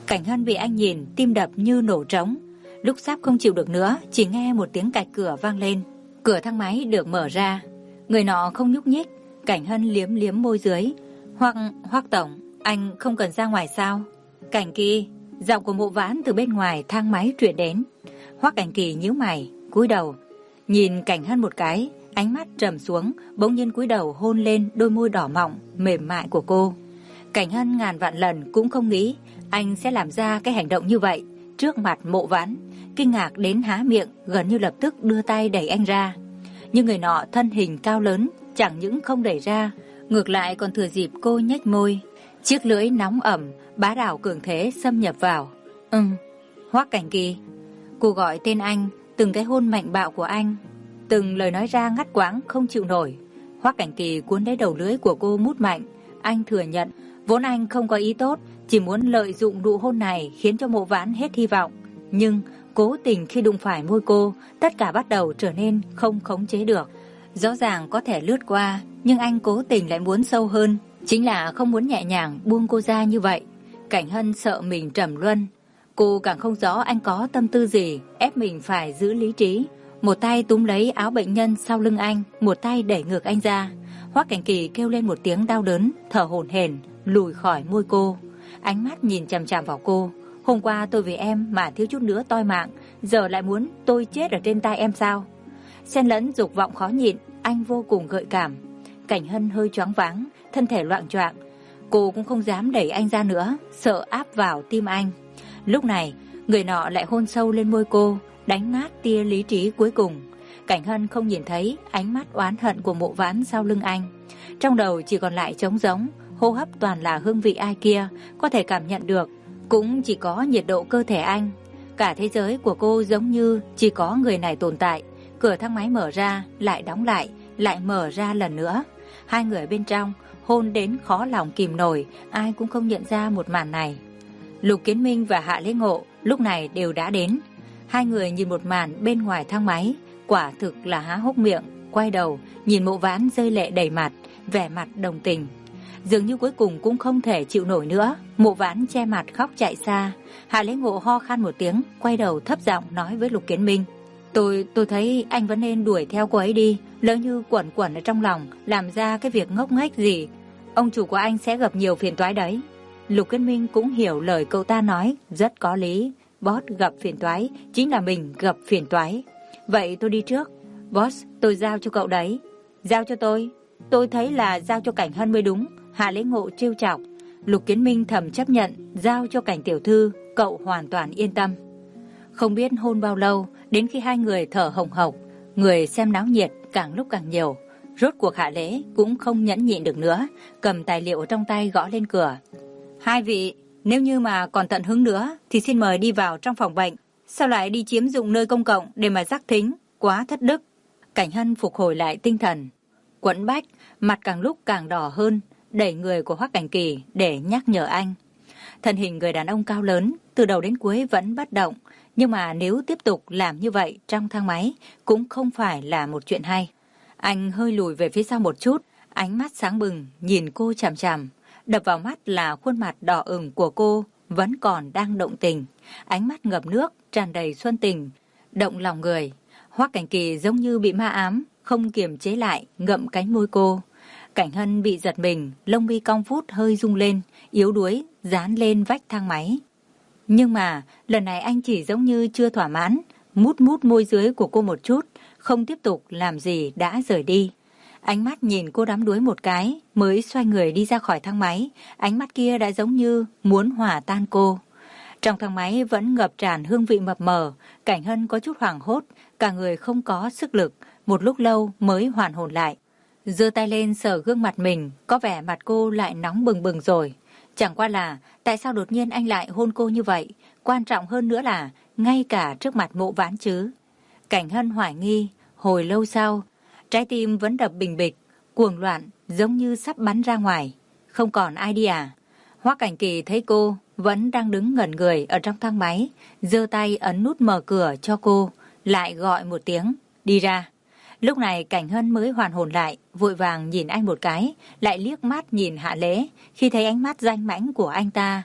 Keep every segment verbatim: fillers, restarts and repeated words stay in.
Cảnh Hân bị anh nhìn, tim đập như nổ trống. Lúc sắp không chịu được nữa, chỉ nghe một tiếng cạch cửa vang lên. Cửa thang máy được mở ra. Người nọ không nhúc nhích. Cảnh Hân liếm liếm môi dưới. Hoặc, Hoắc tổng, anh không cần ra ngoài sao? Cảnh Kỳ, giọng của Mộ Vãn từ bên ngoài thang máy truyền đến. Hoắc Cảnh Kỳ nhíu mày, cúi đầu, nhìn Cảnh Hân một cái, ánh mắt trầm xuống, bỗng nhiên cúi đầu hôn lên đôi môi đỏ mọng, mềm mại của cô. Cảnh Hân ngàn vạn lần cũng không nghĩ anh sẽ làm ra cái hành động như vậy trước mặt Mộ Vãn, kinh ngạc đến há miệng, gần như lập tức đưa tay đẩy anh ra. Nhưng người nọ thân hình cao lớn, chẳng những không đẩy ra, ngược lại còn thừa dịp cô nhếch môi, chiếc lưỡi nóng ẩm, bá đạo cường thế xâm nhập vào. Ừm, Hoắc Cảnh Kỳ. Cô gọi tên anh, từng cái hôn mạnh bạo của anh, từng lời nói ra ngắt quãng không chịu nổi. Hoắc Cảnh Kỳ cuốn lấy đầu lưỡi của cô mút mạnh. Anh thừa nhận, vốn anh không có ý tốt, chỉ muốn lợi dụng nụ hôn này khiến cho Mộ Vãn hết hy vọng. Nhưng cố tình khi đụng phải môi cô, tất cả bắt đầu trở nên không khống chế được. Rõ ràng có thể lướt qua, nhưng anh cố tình lại muốn sâu hơn, chính là không muốn nhẹ nhàng buông cô ra như vậy. Cảnh Hân sợ mình trầm luân. Cô càng không rõ anh có tâm tư gì, ép mình phải giữ lý trí. Một tay túm lấy áo bệnh nhân sau lưng anh, một tay đẩy ngược anh ra. Hoắc Cảnh Kỳ kêu lên một tiếng đau đớn, thở hổn hển, lùi khỏi môi cô. Ánh mắt nhìn chằm chằm vào cô. Hôm qua tôi vì em mà thiếu chút nữa toi mạng, giờ lại muốn tôi chết ở trên tay em sao? Xen lẫn dục vọng khó nhịn, anh vô cùng gợi cảm. Cảnh Hân hơi choáng váng, thân thể loạng choạng. Cô cũng không dám đẩy anh ra nữa, sợ áp vào tim anh. Lúc này, người nọ lại hôn sâu lên môi cô, đánh nát tia lý trí cuối cùng. Cảnh Hân không nhìn thấy ánh mắt oán hận của Mộ Vãn sau lưng anh. Trong đầu chỉ còn lại trống rỗng, hô hấp toàn là hương vị ai kia, có thể cảm nhận được, cũng chỉ có nhiệt độ cơ thể anh. Cả thế giới của cô giống như chỉ có người này tồn tại. Cửa thang máy mở ra, lại đóng lại, lại mở ra lần nữa. Hai người bên trong hôn đến khó lòng kìm nổi, ai cũng không nhận ra một màn này. Lục Kiến Minh và Hạ Lễ Ngộ lúc này đều đã đến. Hai người nhìn một màn bên ngoài thang máy, quả thực là há hốc miệng, quay đầu nhìn Mộ Vãn rơi lệ đầy mặt, vẻ mặt đồng tình. Dường như cuối cùng cũng không thể chịu nổi nữa, Mộ Vãn che mặt khóc chạy xa. Hạ Lễ Ngộ ho khan một tiếng, quay đầu thấp giọng nói với Lục Kiến Minh: Tôi, tôi thấy anh vẫn nên đuổi theo cô ấy đi, lỡ như quẩn quẩn ở trong lòng, làm ra cái việc ngốc nghếch gì, ông chủ của anh sẽ gặp nhiều phiền toái đấy. Lục Kiến Minh cũng hiểu lời cậu ta nói, rất có lý. Boss gặp phiền toái, chính là mình gặp phiền toái. Vậy tôi đi trước. Boss, tôi giao cho cậu đấy. Giao cho tôi? Tôi thấy là giao cho Cảnh Hân mới đúng. Hạ Lễ Ngộ trêu chọc. Lục Kiến Minh thầm chấp nhận, giao cho Cảnh tiểu thư, cậu hoàn toàn yên tâm. Không biết hôn bao lâu, đến khi hai người thở hồng hộc, người xem náo nhiệt càng lúc càng nhiều. Rốt cuộc Hạ Lễ cũng không nhẫn nhịn được nữa, cầm tài liệu trong tay gõ lên cửa. Hai vị, nếu như mà còn tận hứng nữa thì xin mời đi vào trong phòng bệnh. Sao lại đi chiếm dụng nơi công cộng để mà rắc thính, quá thất đức. Cảnh Hân phục hồi lại tinh thần. Quẫn bách, mặt càng lúc càng đỏ hơn, đẩy người của Hoắc Cảnh Kỳ để nhắc nhở anh. Thân hình người đàn ông cao lớn, từ đầu đến cuối vẫn bất động. Nhưng mà nếu tiếp tục làm như vậy trong thang máy cũng không phải là một chuyện hay. Anh hơi lùi về phía sau một chút, ánh mắt sáng bừng nhìn cô chằm chằm. Đập vào mắt là khuôn mặt đỏ ửng của cô vẫn còn đang động tình. Ánh mắt ngập nước, tràn đầy xuân tình, động lòng người. Hoắc Cảnh Kỳ giống như bị ma ám, không kiềm chế lại, ngậm cánh môi cô. Cảnh Hân bị giật mình, lông mi cong vút hơi rung lên, yếu đuối, dán lên vách thang máy. Nhưng mà lần này anh chỉ giống như chưa thỏa mãn, mút mút môi dưới của cô một chút, không tiếp tục làm gì đã rời đi. Ánh mắt nhìn cô đắm đuối một cái, mới xoay người đi ra khỏi thang máy, ánh mắt kia đã giống như muốn hòa tan cô. Trong thang máy vẫn ngập tràn hương vị mập mờ, Cảnh Hân có chút hoảng hốt, cả người không có sức lực, một lúc lâu mới hoàn hồn lại. Giơ tay lên sờ gương mặt mình, có vẻ mặt cô lại nóng bừng bừng rồi. Chẳng qua là, tại sao đột nhiên anh lại hôn cô như vậy? Quan trọng hơn nữa là, ngay cả trước mặt Mộ Vãn chứ. Cảnh Hân hoài nghi, hồi lâu sau, trái tim vẫn đập bình bịch, cuồng loạn, giống như sắp bắn ra ngoài. Không còn ai đi à? Hoắc Cảnh Kỳ thấy cô vẫn đang đứng ngẩn người ở trong thang máy, giơ tay ấn nút mở cửa cho cô, lại gọi một tiếng, đi ra. Lúc này Cảnh Hân mới hoàn hồn lại, vội vàng nhìn anh một cái, lại liếc mắt nhìn Hạ Lễ. Khi thấy ánh mắt danh mãnh của anh ta,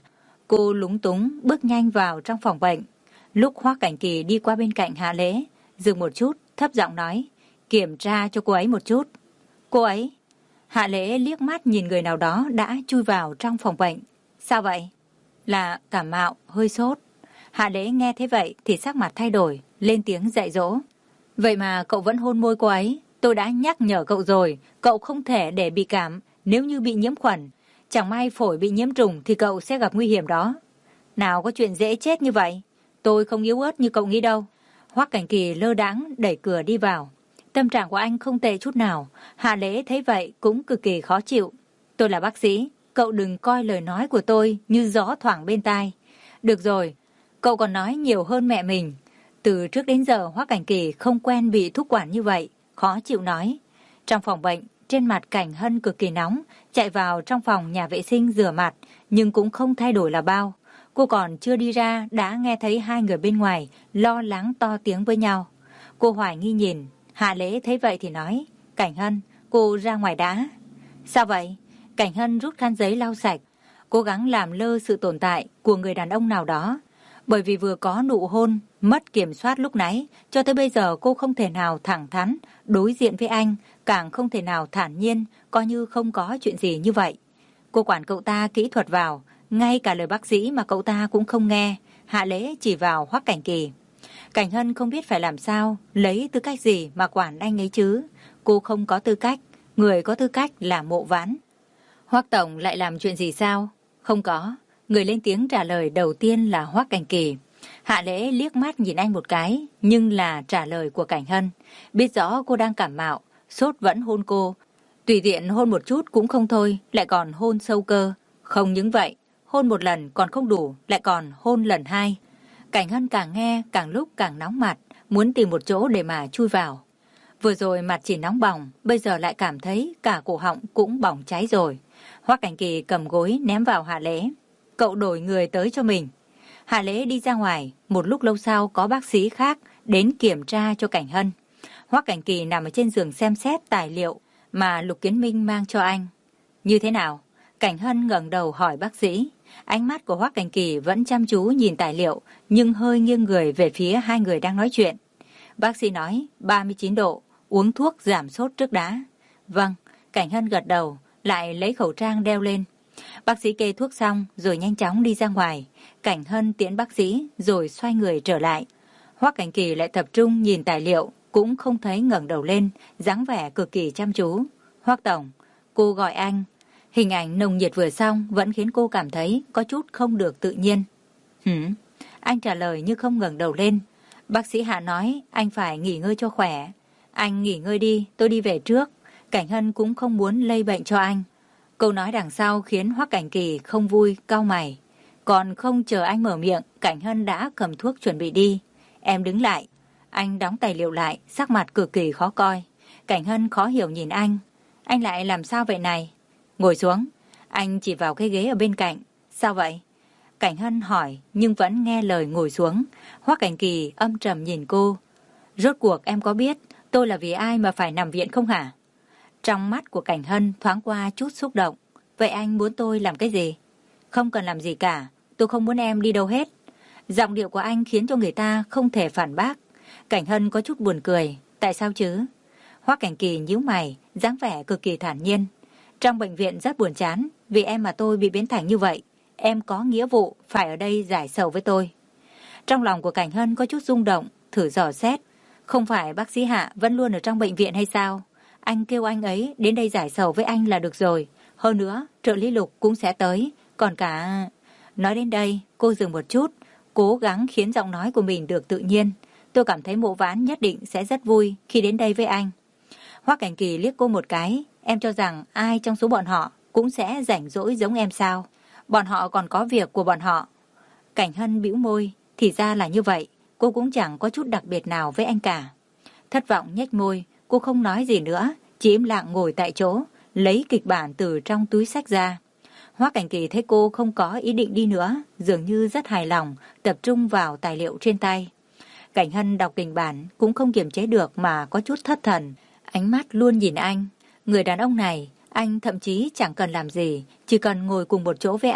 Cô lúng túng bước nhanh vào trong phòng bệnh. Lúc Hoắc Cảnh Kỳ đi qua bên cạnh Hạ Lễ, dừng một chút, thấp giọng nói, kiểm tra cho cô ấy một chút. Cô ấy? Hạ Lễ liếc mắt nhìn người nào đó đã chui vào trong phòng bệnh. Sao vậy? Là cảm mạo, hơi sốt. Hạ Lễ nghe thế vậy thì sắc mặt thay đổi, lên tiếng dạy dỗ. Vậy mà cậu vẫn hôn môi cô ấy. Tôi đã nhắc nhở cậu rồi, cậu không thể để bị cảm. Nếu như bị nhiễm khuẩn, chẳng may phổi bị nhiễm trùng thì cậu sẽ gặp nguy hiểm đó. Nào có chuyện dễ chết như vậy. Tôi không yếu ớt như cậu nghĩ đâu. Hoắc Cảnh Kỳ lơ đãng đẩy cửa đi vào. Tâm trạng của anh không tệ chút nào. Hạ Lễ thấy vậy cũng cực kỳ khó chịu. Tôi là bác sĩ, cậu đừng coi lời nói của tôi như gió thoảng bên tai. Được rồi, cậu còn nói nhiều hơn mẹ mình. Từ trước đến giờ Hoắc Cảnh Kỳ không quen bị thúc quản như vậy, khó chịu nói. Trong phòng bệnh, trên mặt Cảnh Hân cực kỳ nóng, chạy vào trong phòng nhà vệ sinh rửa mặt, nhưng cũng không thay đổi là bao. Cô còn chưa đi ra đã nghe thấy hai người bên ngoài lo lắng to tiếng với nhau. Cô hoài nghi nhìn, Hạ Lễ thấy vậy thì nói, Cảnh Hân, cô ra ngoài đã. Sao vậy? Cảnh Hân rút khăn giấy lau sạch, cố gắng làm lơ sự tồn tại của người đàn ông nào đó. Bởi vì vừa có nụ hôn, mất kiểm soát lúc nãy, cho tới bây giờ cô không thể nào thẳng thắn đối diện với anh, càng không thể nào thản nhiên, coi như không có chuyện gì như vậy. Cô quản cậu ta kỹ thuật vào, ngay cả lời bác sĩ mà cậu ta cũng không nghe. Hạ Lễ chỉ vào Hoắc Cảnh Kỳ. Cảnh Hân không biết phải làm sao, lấy tư cách gì mà quản anh ấy chứ. Cô không có tư cách, người có tư cách là Mộ Vãn. Hoắc tổng lại làm chuyện gì sao? Không có. Người lên tiếng trả lời đầu tiên là Hoắc Cảnh Kỳ. Hạ Lễ liếc mắt nhìn anh một cái, nhưng là trả lời của Cảnh Hân. Biết rõ cô đang cảm mạo, sốt vẫn hôn cô. Tùy tiện hôn một chút cũng không thôi, lại còn hôn sâu cơ. Không những vậy, hôn một lần còn không đủ, lại còn hôn lần hai. Cảnh Hân càng nghe càng lúc càng nóng mặt, muốn tìm một chỗ để mà chui vào. Vừa rồi mặt chỉ nóng bỏng, bây giờ lại cảm thấy cả cổ họng cũng bỏng cháy rồi. Hoắc Cảnh Kỳ cầm gối ném vào Hạ Lễ. Cậu đổi người tới cho mình. Hạ Lễ đi ra ngoài, một lúc lâu sau có bác sĩ khác đến kiểm tra cho Cảnh Hân. Hoắc Cảnh Kỳ nằm ở trên giường xem xét tài liệu mà Lục Kiến Minh mang cho anh. Như thế nào? Cảnh Hân ngẩng đầu hỏi bác sĩ. Ánh mắt của Hoắc Cảnh Kỳ vẫn chăm chú nhìn tài liệu, nhưng hơi nghiêng người về phía hai người đang nói chuyện. Bác sĩ nói ba mươi chín độ, uống thuốc giảm sốt trước đã. Vâng, Cảnh Hân gật đầu, lại lấy khẩu trang đeo lên. Bác sĩ kê thuốc xong rồi nhanh chóng đi ra ngoài. Cảnh Hân tiễn bác sĩ rồi xoay người trở lại. Hoắc Cảnh Kỳ lại tập trung nhìn tài liệu, cũng không thấy ngẩng đầu lên, dáng vẻ cực kỳ chăm chú. Hoắc tổng, cô gọi anh. Hình ảnh nồng nhiệt vừa xong vẫn khiến cô cảm thấy có chút không được tự nhiên. Hửm? Anh trả lời như không ngẩng đầu lên. Bác sĩ Hạ nói anh phải nghỉ ngơi cho khỏe. Anh nghỉ ngơi đi, tôi đi về trước. Cảnh Hân cũng không muốn lây bệnh cho anh. Câu nói đằng sau khiến Hoắc Cảnh Kỳ không vui, cau mày. Còn không chờ anh mở miệng, Cảnh Hân đã cầm thuốc chuẩn bị đi. Em đứng lại. Anh đóng tài liệu lại, sắc mặt cực kỳ khó coi. Cảnh Hân khó hiểu nhìn anh. Anh lại làm sao vậy này? Ngồi xuống. Anh chỉ vào cái ghế ở bên cạnh. Sao vậy? Cảnh Hân hỏi nhưng vẫn nghe lời ngồi xuống. Hoắc Cảnh Kỳ âm trầm nhìn cô. Rốt cuộc em có biết tôi là vì ai mà phải nằm viện không hả? Trong mắt của Cảnh Hân thoáng qua chút xúc động. Vậy anh muốn tôi làm cái gì? Không cần làm gì cả. Tôi không muốn em đi đâu hết. Giọng điệu của anh khiến cho người ta không thể phản bác. Cảnh Hân có chút buồn cười. Tại sao chứ? Hoắc Cảnh Kỳ nhíu mày, dáng vẻ cực kỳ thản nhiên. Trong bệnh viện rất buồn chán, vì em mà tôi bị biến thành như vậy. Em có nghĩa vụ phải ở đây giải sầu với tôi. Trong lòng của Cảnh Hân có chút rung động, thử dò xét. Không phải bác sĩ Hạ vẫn luôn ở trong bệnh viện hay sao? Anh kêu anh ấy đến đây giải sầu với anh là được rồi. Hơn nữa, trợ lý Lục cũng sẽ tới. Còn cả... Nói đến đây, cô dừng một chút, cố gắng khiến giọng nói của mình được tự nhiên. Tôi cảm thấy Mộ Vãn nhất định sẽ rất vui khi đến đây với anh. Hoắc Cảnh Kỳ liếc cô một cái. Em cho rằng ai trong số bọn họ cũng sẽ rảnh rỗi giống em sao? Bọn họ còn có việc của bọn họ. Cảnh Hân bĩu môi. Thì ra là như vậy. Cô cũng chẳng có chút đặc biệt nào với anh cả. Thất vọng nhếch môi. Cô không nói gì nữa, chỉ im lặng ngồi tại chỗ, lấy kịch bản từ trong túi xách ra. Hoắc Cảnh Kỳ thấy cô không có ý định đi nữa, dường như rất hài lòng, tập trung vào tài liệu trên tay. Cảnh Hân đọc kịch bản cũng không kiềm chế được mà có chút thất thần, ánh mắt luôn nhìn anh. Người đàn ông này, anh thậm chí chẳng cần làm gì, chỉ cần ngồi cùng một chỗ với anh,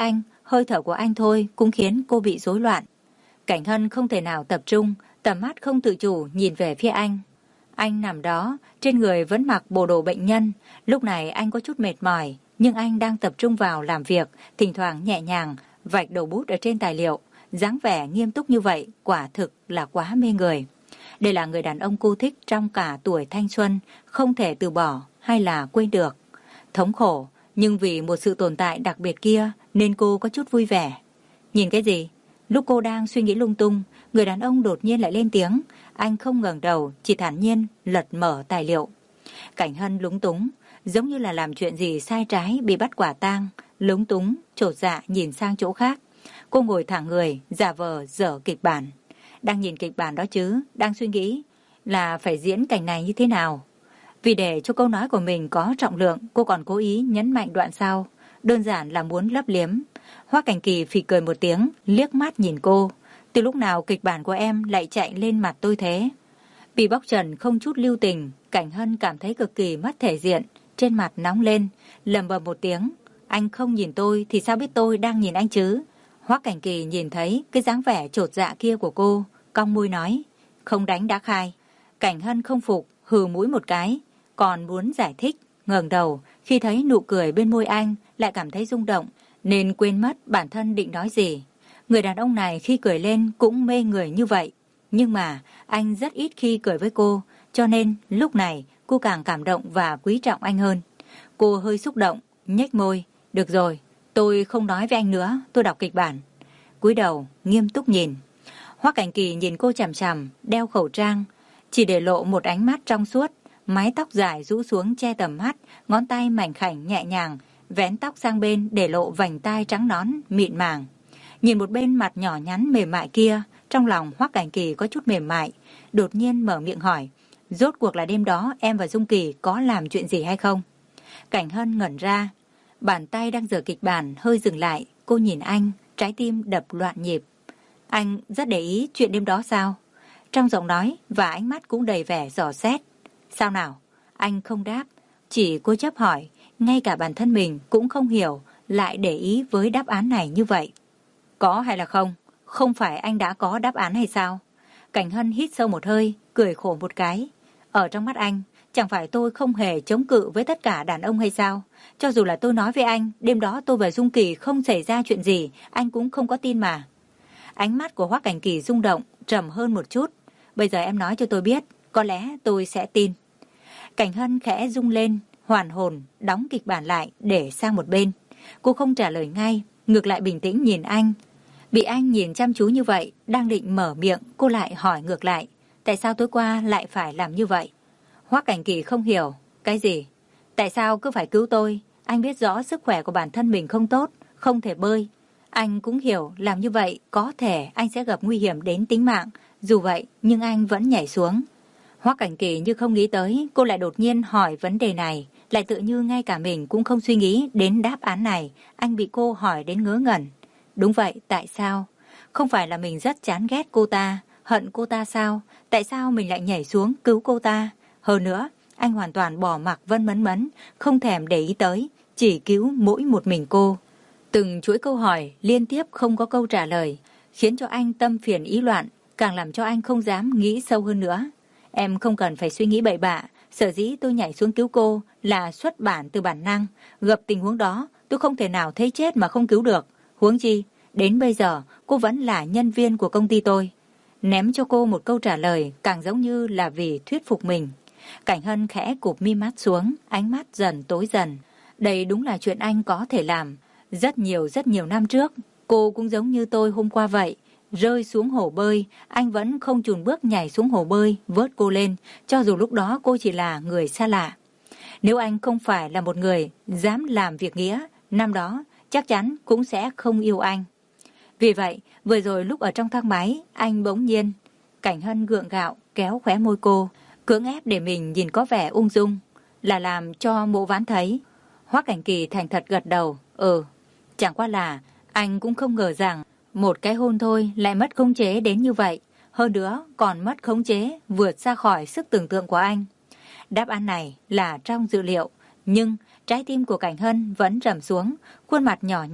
hơi thở của anh thôi cũng khiến cô bị rối loạn. Cảnh Hân không thể nào tập trung, tầm mắt không tự chủ nhìn về phía anh. Anh nằm đó, trên người vẫn mặc bộ đồ bệnh nhân. Lúc này anh có chút mệt mỏi, nhưng anh đang tập trung vào làm việc, thỉnh thoảng nhẹ nhàng vạch đầu bút ở trên tài liệu. Dáng vẻ nghiêm túc như vậy quả thực là quá mê người. Đây là người đàn ông cô thích trong cả tuổi thanh xuân, không thể từ bỏ hay là quên được. Thống khổ, nhưng vì một sự tồn tại đặc biệt kia nên cô có chút vui vẻ. Nhìn cái gì? Lúc cô đang suy nghĩ lung tung, người đàn ông đột nhiên lại lên tiếng. Anh không ngẩng đầu, chỉ thản nhiên lật mở tài liệu. Cảnh Hân lúng túng, giống như là làm chuyện gì sai trái bị bắt quả tang, lúng túng, chột dạ nhìn sang chỗ khác. Cô ngồi thẳng người, giả vờ dở kịch bản. Đang nhìn kịch bản đó chứ, đang suy nghĩ là phải diễn cảnh này như thế nào. Vì để cho câu nói của mình có trọng lượng, cô còn cố ý nhấn mạnh đoạn sau, đơn giản là muốn lấp liếm. Hoắc Cảnh Kỳ phì cười một tiếng, liếc mắt nhìn cô. Từ lúc nào kịch bản của em lại chạy lên mặt tôi thế? Bị bóc trần không chút lưu tình, Cảnh Hân cảm thấy cực kỳ mất thể diện, trên mặt nóng lên, lầm bầm một tiếng. Anh không nhìn tôi thì sao biết tôi đang nhìn anh chứ? Hoắc Cảnh Kỳ nhìn thấy cái dáng vẻ chột dạ kia của cô, cong môi nói, không đánh đã khai. Cảnh Hân không phục, hừ mũi một cái, còn muốn giải thích, ngẩng đầu, khi thấy nụ cười bên môi anh lại cảm thấy rung động, nên quên mất bản thân định nói gì. Người đàn ông này khi cười lên cũng mê người như vậy, nhưng mà anh rất ít khi cười với cô, cho nên lúc này cô càng cảm động và quý trọng anh hơn. Cô hơi xúc động, nhếch môi, được rồi, tôi không nói với anh nữa, tôi đọc kịch bản. Cúi đầu, nghiêm túc nhìn. Hoắc Cảnh Kỳ nhìn cô chằm chằm, đeo khẩu trang, chỉ để lộ một ánh mắt trong suốt, mái tóc dài rũ xuống che tầm mắt, ngón tay mảnh khảnh nhẹ nhàng, vén tóc sang bên để lộ vành tai trắng nõn, mịn màng. Nhìn một bên mặt nhỏ nhắn mềm mại kia, trong lòng Hoắc Cảnh Kỳ có chút mềm mại, đột nhiên mở miệng hỏi, rốt cuộc là đêm đó em và Dung Kỳ có làm chuyện gì hay không? Cảnh Hân ngẩn ra, bàn tay đang giở kịch bản hơi dừng lại, cô nhìn anh, trái tim đập loạn nhịp. Anh rất để ý chuyện đêm đó sao? Trong giọng nói và ánh mắt cũng đầy vẻ dò xét. Sao nào? Anh không đáp, chỉ cố chấp hỏi, ngay cả bản thân mình cũng không hiểu, lại để ý với đáp án này như vậy. Có hay là không? Không phải anh đã có đáp án hay sao? Cảnh Hân hít sâu một hơi, cười khổ một cái. Ở trong mắt anh, chẳng phải tôi không hề chống cự với tất cả đàn ông hay sao? Cho dù là tôi nói với anh, đêm đó tôi và Dung Kỳ không xảy ra chuyện gì, anh cũng không có tin mà. Ánh mắt của Hoắc Cảnh Kỳ rung động, trầm hơn một chút. Bây giờ em nói cho tôi biết, có lẽ tôi sẽ tin. Cảnh Hân khẽ rung lên, hoàn hồn, đóng kịch bản lại để sang một bên. Cô không trả lời ngay, ngược lại bình tĩnh nhìn anh. Bị anh nhìn chăm chú như vậy, đang định mở miệng, cô lại hỏi ngược lại. Tại sao tối qua lại phải làm như vậy? Hoắc Cảnh Kỳ không hiểu. Cái gì? Tại sao cứ phải cứu tôi? Anh biết rõ sức khỏe của bản thân mình không tốt, không thể bơi. Anh cũng hiểu làm như vậy có thể anh sẽ gặp nguy hiểm đến tính mạng. Dù vậy, nhưng anh vẫn nhảy xuống. Hoắc Cảnh Kỳ như không nghĩ tới, cô lại đột nhiên hỏi vấn đề này. Lại tự như ngay cả mình cũng không suy nghĩ đến đáp án này. Anh bị cô hỏi đến ngớ ngẩn. Đúng vậy, tại sao? Không phải là mình rất chán ghét cô ta, hận cô ta sao? Tại sao mình lại nhảy xuống cứu cô ta? Hơn nữa, anh hoàn toàn bỏ mặc Vân Mẫn Mẫn, không thèm để ý tới, chỉ cứu mỗi một mình cô. Từng chuỗi câu hỏi liên tiếp không có câu trả lời, khiến cho anh tâm phiền ý loạn, càng làm cho anh không dám nghĩ sâu hơn nữa. Em không cần phải suy nghĩ bậy bạ, sở dĩ tôi nhảy xuống cứu cô là xuất bản từ bản năng. Gặp tình huống đó, tôi không thể nào thấy chết mà không cứu được. Huống chi, đến bây giờ cô vẫn là nhân viên của công ty tôi. Ném cho cô một câu trả lời càng giống như là vì thuyết phục mình. Cảnh Hân khẽ cụp mi mắt xuống, ánh mắt dần tối dần. Đây đúng là chuyện anh có thể làm. Rất nhiều rất nhiều năm trước, cô cũng giống như tôi hôm qua vậy. Rơi xuống hồ bơi, anh vẫn không chùn bước nhảy xuống hồ bơi, vớt cô lên, cho dù lúc đó cô chỉ là người xa lạ. Nếu anh không phải là một người dám làm việc nghĩa, năm đó chắc chắn cũng sẽ không yêu anh. Vì vậy, vừa rồi lúc ở trong thang máy, anh bỗng nhiên. Cảnh Hân gượng gạo, kéo khóe môi cô, cưỡng ép để mình nhìn có vẻ ung dung, là làm cho Mộ Vãn thấy. Hoắc Cảnh Kỳ thành thật gật đầu, ừ, chẳng qua là anh cũng không ngờ rằng một cái hôn thôi lại mất khống chế đến như vậy, hơn nữa còn mất khống chế vượt ra khỏi sức tưởng tượng của anh. Đáp án này là trong dự liệu, nhưng trái tim của Cảnh Hân vẫn trầm xuống, khuôn mặt nhỏ nhắn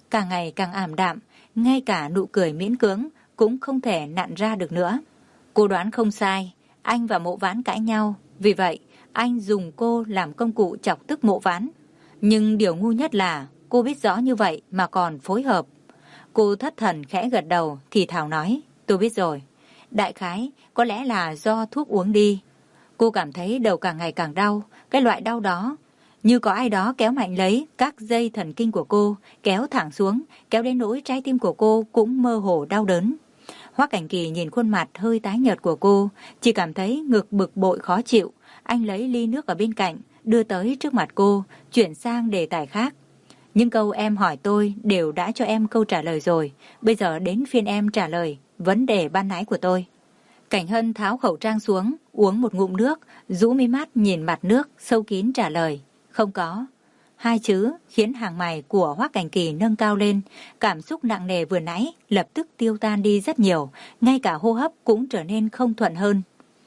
càng ngày càng ảm đạm, ngay cả nụ cười miễn cưỡng cũng không thể nặn ra được nữa. Cô đoán không sai, anh và Mộ Vãn cãi nhau, vì vậy anh dùng cô làm công cụ chọc tức Mộ Vãn. Nhưng điều ngu nhất là cô biết rõ như vậy mà còn phối hợp. Cô thất thần khẽ gật đầu, thì thào nói, tôi biết rồi. Đại khái có lẽ là do thuốc uống đi. Cô cảm thấy đầu càng ngày càng đau, cái loại đau đó như có ai đó kéo mạnh lấy các dây thần kinh của cô, kéo thẳng xuống, kéo đến nỗi trái tim của cô cũng mơ hồ đau đớn. Hoắc Cảnh Kỳ nhìn khuôn mặt hơi tái nhợt của cô, chỉ cảm thấy ngực bực bội khó chịu. Anh lấy ly nước ở bên cạnh, đưa tới trước mặt cô, chuyển sang đề tài khác. Những câu em hỏi tôi đều đã cho em câu trả lời rồi, bây giờ đến phiên em trả lời vấn đề ban nãy của tôi. Cảnh Hân tháo khẩu trang xuống, uống một ngụm nước, rũ mi mắt nhìn mặt nước, sâu kín trả lời, không có. Hai chữ khiến hàng mày của Hoắc Cảnh Kỳ nâng cao lên, cảm xúc nặng nề vừa nãy lập tức tiêu tan đi rất nhiều, ngay cả hô hấp cũng trở nên không thuận hơn.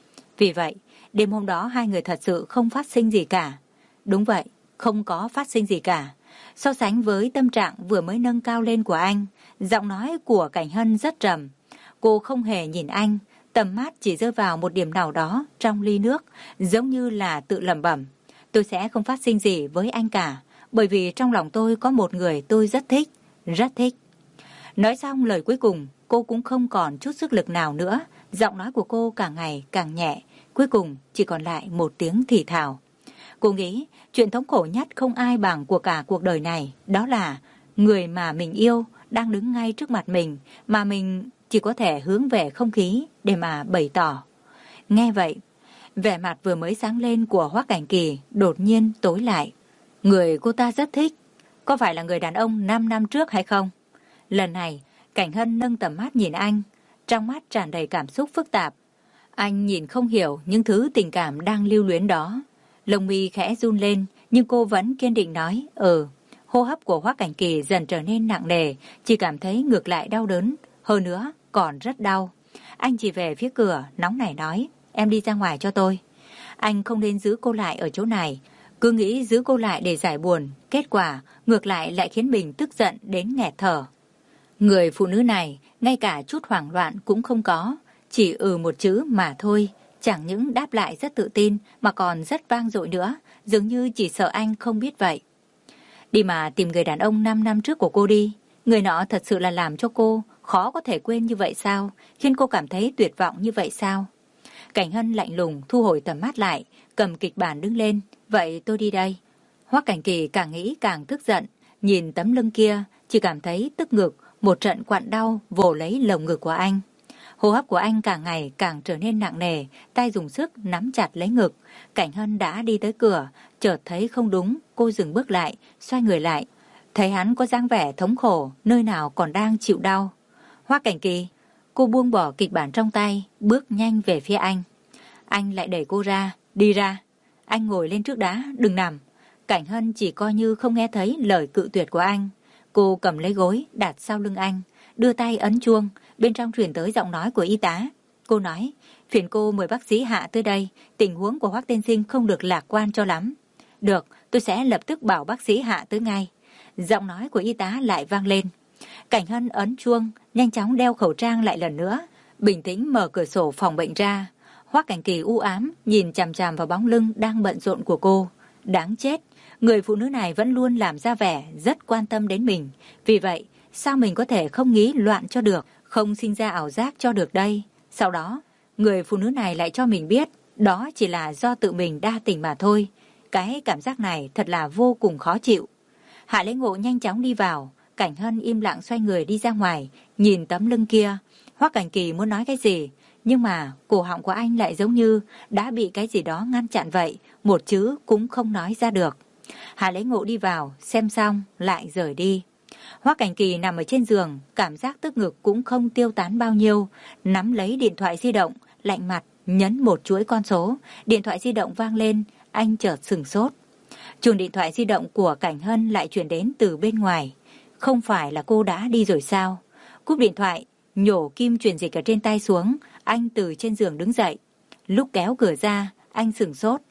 Vì vậy, đêm hôm đó hai người thật sự không phát sinh gì cả. Đúng vậy, không có phát sinh gì cả. So sánh với tâm trạng vừa mới nâng cao lên của anh, giọng nói của Cảnh Hân rất trầm. Cô không hề nhìn anh, tầm mắt chỉ rơi vào một điểm nào đó trong ly nước, giống như là tự lẩm bẩm. Tôi sẽ không phát sinh gì với anh cả, bởi vì trong lòng tôi có một người tôi rất thích, rất thích. Nói xong lời cuối cùng, cô cũng không còn chút sức lực nào nữa, giọng nói của cô càng ngày càng nhẹ, cuối cùng chỉ còn lại một tiếng thì thào. Cô nghĩ chuyện thống khổ nhất không ai bằng của cả cuộc đời này, đó là người mà mình yêu đang đứng ngay trước mặt mình, mà mình chỉ có thể hướng về không khí để mà bày tỏ. Nghe vậy, vẻ mặt vừa mới sáng lên của Hoắc Cảnh Kỳ đột nhiên tối lại. Người cô ta rất thích, có phải là người đàn ông năm năm trước hay không? Lần này, Cảnh Hân nâng tầm mắt nhìn anh, trong mắt tràn đầy cảm xúc phức tạp. Anh nhìn không hiểu những thứ tình cảm đang lưu luyến đó. Lông mi khẽ run lên, nhưng cô vẫn kiên định nói, ừ. Hô hấp của Hoắc Cảnh Kỳ dần trở nên nặng nề, chỉ cảm thấy ngược lại đau đớn, hơn nữa còn rất đau. Anh chỉ về phía cửa, nóng nảy nói, em đi ra ngoài cho tôi. Anh không nên giữ cô lại ở chỗ này, cứ nghĩ giữ cô lại để giải buồn, kết quả ngược lại lại khiến mình tức giận đến nghẹt thở. Người phụ nữ này ngay cả chút hoảng loạn cũng không có, chỉ ừ một chữ mà thôi, chẳng những đáp lại rất tự tin mà còn rất vang dội nữa, dường như chỉ sợ anh không biết vậy. Đi mà tìm người đàn ông năm năm trước của cô đi, người nọ thật sự là làm cho cô khó có thể quên như vậy sao, khiến cô cảm thấy tuyệt vọng như vậy sao? Cảnh Hân lạnh lùng thu hồi tầm mắt lại, cầm kịch bản đứng lên, vậy tôi đi đây. Hoắc Cảnh Kỳ càng nghĩ càng tức giận, nhìn tấm lưng kia, chỉ cảm thấy tức ngực, một trận quặn đau vồ lấy lồng ngực của anh. Hô hấp của anh càng ngày càng trở nên nặng nề, tay dùng sức nắm chặt lấy ngực. Cảnh Hân đã đi tới cửa, chợt thấy không đúng, cô dừng bước lại, xoay người lại. Thấy hắn có dáng vẻ thống khổ, nơi nào còn đang chịu đau. Hoắc Cảnh Kỳ, cô buông bỏ kịch bản trong tay, bước nhanh về phía anh. Anh lại đẩy cô ra, đi ra. Anh ngồi lên trước đá, đừng nằm. Cảnh Hân chỉ coi như không nghe thấy lời cự tuyệt của anh. Cô cầm lấy gối, đặt sau lưng anh, đưa tay ấn chuông, bên trong truyền tới giọng nói của y tá. Cô nói, phiền cô mời bác sĩ Hạ tới đây, tình huống của Hoắc tiên sinh không được lạc quan cho lắm. Được, tôi sẽ lập tức bảo bác sĩ Hạ tới ngay. Giọng nói của y tá lại vang lên. Cảnh Hân ấn chuông, nhanh chóng đeo khẩu trang lại lần nữa, bình tĩnh mở cửa sổ phòng bệnh ra. Hoắc Cảnh Kỳ u ám nhìn chằm chằm vào bóng lưng đang bận rộn của cô. Đáng chết, người phụ nữ này vẫn luôn làm ra vẻ rất quan tâm đến mình. Vì vậy, sao mình có thể không nghĩ loạn cho được, không sinh ra ảo giác cho được đây? Sau đó, người phụ nữ này lại cho mình biết, đó chỉ là do tự mình đa tình mà thôi. Cái cảm giác này thật là vô cùng khó chịu. Hạ Lễ Ngộ nhanh chóng đi vào, Cảnh Hân im lặng xoay người đi ra ngoài, nhìn tấm lưng kia. Hoắc Cảnh Kỳ muốn nói cái gì, nhưng mà cổ họng của anh lại giống như đã bị cái gì đó ngăn chặn vậy, một chữ cũng không nói ra được. Hạ Lễ Ngộ đi vào, xem xong, lại rời đi. Hoắc Cảnh Kỳ nằm ở trên giường, cảm giác tức ngực cũng không tiêu tán bao nhiêu, nắm lấy điện thoại di động, lạnh mặt, nhấn một chuỗi con số, điện thoại di động vang lên, anh chợt sửng sốt. Chuông điện thoại di động của Cảnh Hân lại truyền đến từ bên ngoài. Không phải là cô đã đi rồi sao? Cúp điện thoại, nhổ kim truyền dịch ở trên tay xuống, anh từ trên giường đứng dậy. Lúc kéo cửa ra, anh sửng sốt.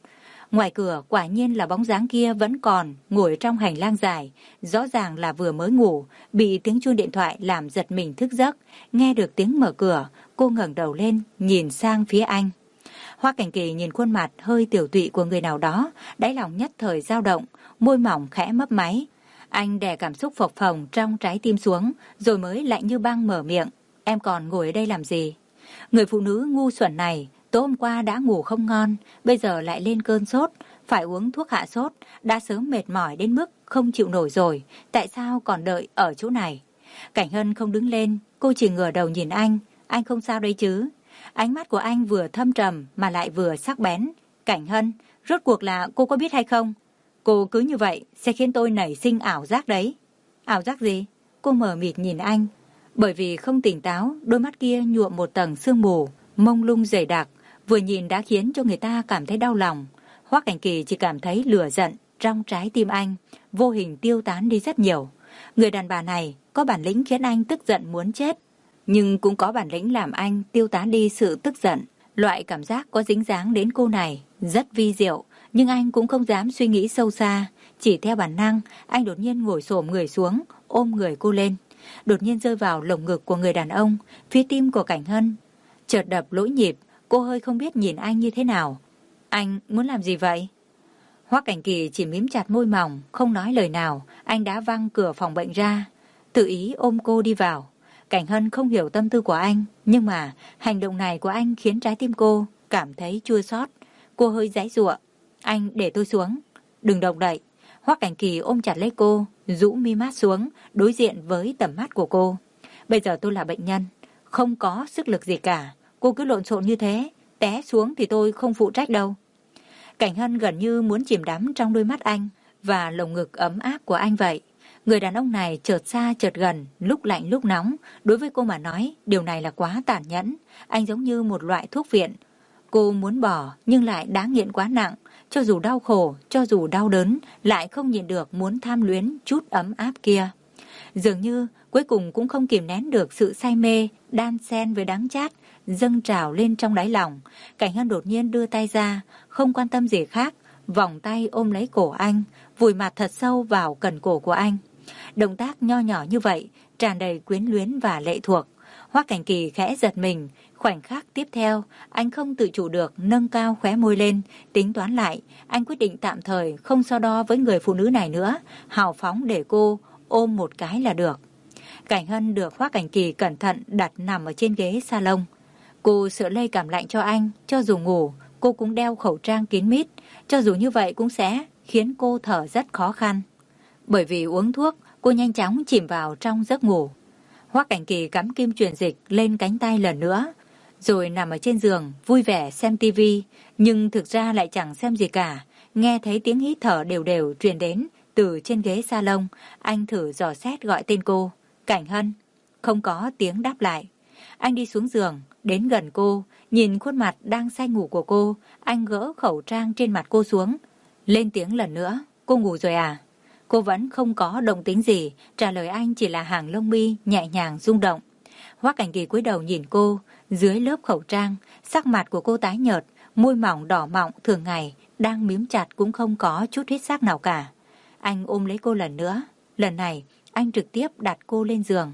Ngoài cửa quả nhiên là bóng dáng kia vẫn còn ngồi trong hành lang dài, rõ ràng là vừa mới ngủ, bị tiếng chuông điện thoại làm giật mình thức giấc. Nghe được tiếng mở cửa, cô ngẩng đầu lên, nhìn sang phía anh. Hoa Cảnh Kỳ nhìn khuôn mặt hơi tiểu tụy của người nào đó, đáy lòng nhất thời dao động, môi mỏng khẽ mấp máy. Anh đè cảm xúc phập phồng trong trái tim xuống, rồi mới lạnh như băng mở miệng. Em còn ngồi ở đây làm gì? Người phụ nữ ngu xuẩn này, tối hôm qua đã ngủ không ngon, bây giờ lại lên cơn sốt, phải uống thuốc hạ sốt, đã sớm mệt mỏi đến mức không chịu nổi rồi, tại sao còn đợi ở chỗ này? Cảnh Hân không đứng lên, cô chỉ ngửa đầu nhìn anh, anh không sao đấy chứ? Ánh mắt của anh vừa thâm trầm mà lại vừa sắc bén. Cảnh Hân, rốt cuộc là cô có biết hay không? Cô cứ như vậy sẽ khiến tôi nảy sinh ảo giác đấy. Ảo giác gì? Cô mờ mịt nhìn anh. Bởi vì không tỉnh táo, đôi mắt kia nhuộm một tầng sương mù, mông lung dày đặc, vừa nhìn đã khiến cho người ta cảm thấy đau lòng. Hoắc Cảnh Kỳ chỉ cảm thấy lửa giận trong trái tim anh, vô hình tiêu tán đi rất nhiều. Người đàn bà này có bản lĩnh khiến anh tức giận muốn chết, nhưng cũng có bản lĩnh làm anh tiêu tán đi sự tức giận. Loại cảm giác có dính dáng đến cô này rất vi diệu, nhưng anh cũng không dám suy nghĩ sâu xa. Chỉ theo bản năng, anh đột nhiên ngồi xổm người xuống, ôm người cô lên. Đột nhiên rơi vào lồng ngực của người đàn ông, phía tim của Cảnh Hân chợt đập lỗi nhịp, cô hơi không biết nhìn anh như thế nào. Anh muốn làm gì vậy? Hoắc Cảnh Kỳ chỉ mím chặt môi mỏng, không nói lời nào. Anh đã văng cửa phòng bệnh ra, tự ý ôm cô đi vào. Cảnh Hân không hiểu tâm tư của anh, nhưng mà hành động này của anh khiến trái tim cô cảm thấy chua xót. Cô hơi giãy giụa. Anh để tôi xuống, đừng động đậy. Hoắc Cảnh Kỳ ôm chặt lấy cô, rũ mi mắt xuống, đối diện với tầm mắt của cô. Bây giờ tôi là bệnh nhân, không có sức lực gì cả. Cô cứ lộn xộn như thế, té xuống thì tôi không phụ trách đâu. Cảnh Hân gần như muốn chìm đắm trong đôi mắt anh và lồng ngực ấm áp của anh vậy. Người đàn ông này chợt xa chợt gần, lúc lạnh lúc nóng. Đối với cô mà nói, điều này là quá tàn nhẫn. Anh giống như một loại thuốc viện. Cô muốn bỏ nhưng lại đáng nghiện quá nặng. Cho dù đau khổ, cho dù đau đớn, lại không nhịn được muốn tham luyến chút ấm áp kia. Dường như cuối cùng cũng không kìm nén được sự say mê, đan xen với đắng chát, dâng trào lên trong đáy lòng. Cảnh Hân đột nhiên đưa tay ra, không quan tâm gì khác, vòng tay ôm lấy cổ anh, vùi mặt thật sâu vào cần cổ của anh. Động tác nho nhỏ như vậy, tràn đầy quyến luyến và lệ thuộc. Hoắc Cảnh Kỳ khẽ giật mình, khoảnh khắc tiếp theo, anh không tự chủ được nâng cao khóe môi lên, tính toán lại, anh quyết định tạm thời không so đo với người phụ nữ này nữa, hào phóng để cô ôm một cái là được. Cảnh Hân được Hoắc Cảnh Kỳ cẩn thận đặt nằm ở trên ghế salon. Cô sợ lây cảm lạnh cho anh, cho dù ngủ, cô cũng đeo khẩu trang kín mít, cho dù như vậy cũng sẽ khiến cô thở rất khó khăn. Bởi vì uống thuốc, cô nhanh chóng chìm vào trong giấc ngủ. Hoắc Cảnh Kỳ cắm kim truyền dịch lên cánh tay lần nữa, rồi nằm ở trên giường vui vẻ xem tivi, nhưng thực ra lại chẳng xem gì cả. Nghe thấy tiếng hít thở đều đều truyền đến từ trên ghế salon, anh thử dò xét gọi tên cô. Cảnh Hân. Không có tiếng đáp lại. Anh đi xuống giường, đến gần cô, nhìn khuôn mặt đang say ngủ của cô, anh gỡ khẩu trang trên mặt cô xuống. Lên tiếng lần nữa. Cô ngủ rồi à? Cô vẫn không có động tĩnh gì, trả lời anh chỉ là hàng lông mi nhẹ nhàng rung động. Hoắc Cảnh Kỳ cúi đầu nhìn cô, dưới lớp khẩu trang, sắc mặt của cô tái nhợt, môi mỏng đỏ mọng thường ngày đang mím chặt cũng không có chút huyết sắc nào cả. Anh ôm lấy cô lần nữa, lần này anh trực tiếp đặt cô lên giường.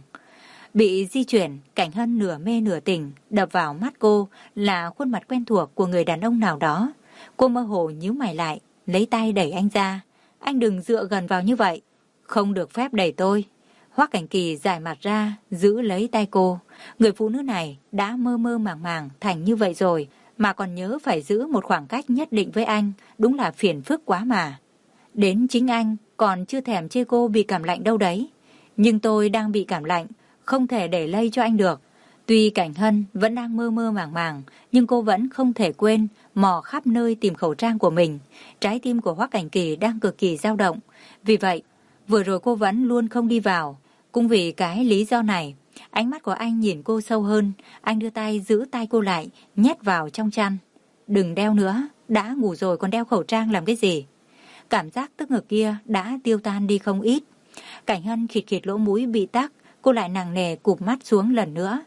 Bị di chuyển, Cảnh Hân nửa mê nửa tỉnh, đập vào mắt cô là khuôn mặt quen thuộc của người đàn ông nào đó. Cô mơ hồ nhíu mày lại, lấy tay đẩy anh ra. Anh đừng dựa gần vào như vậy. Không được phép đẩy tôi. Hoắc Cảnh Kỳ giải mặt ra, giữ lấy tay cô. Người phụ nữ này đã mơ mơ màng màng thành như vậy rồi, mà còn nhớ phải giữ một khoảng cách nhất định với anh, đúng là phiền phức quá mà. Đến chính anh còn chưa thèm chê cô bị cảm lạnh đâu đấy. Nhưng tôi đang bị cảm lạnh, không thể để lây cho anh được. Tuy Cảnh Hân vẫn đang mơ mơ màng màng, nhưng cô vẫn không thể quên mò khắp nơi tìm khẩu trang của mình. Trái tim của Hoắc Cảnh Kỳ đang cực kỳ dao động. Vì vậy, vừa rồi cô vẫn luôn không đi vào. Cũng vì cái lý do này, ánh mắt của anh nhìn cô sâu hơn. Anh đưa tay giữ tay cô lại, nhét vào trong chăn. Đừng đeo nữa, đã ngủ rồi còn đeo khẩu trang làm cái gì? Cảm giác tức ngực kia đã tiêu tan đi không ít. Cảnh Hân khịt khịt lỗ mũi bị tắc, cô lại nặng nề cụp mắt xuống lần nữa.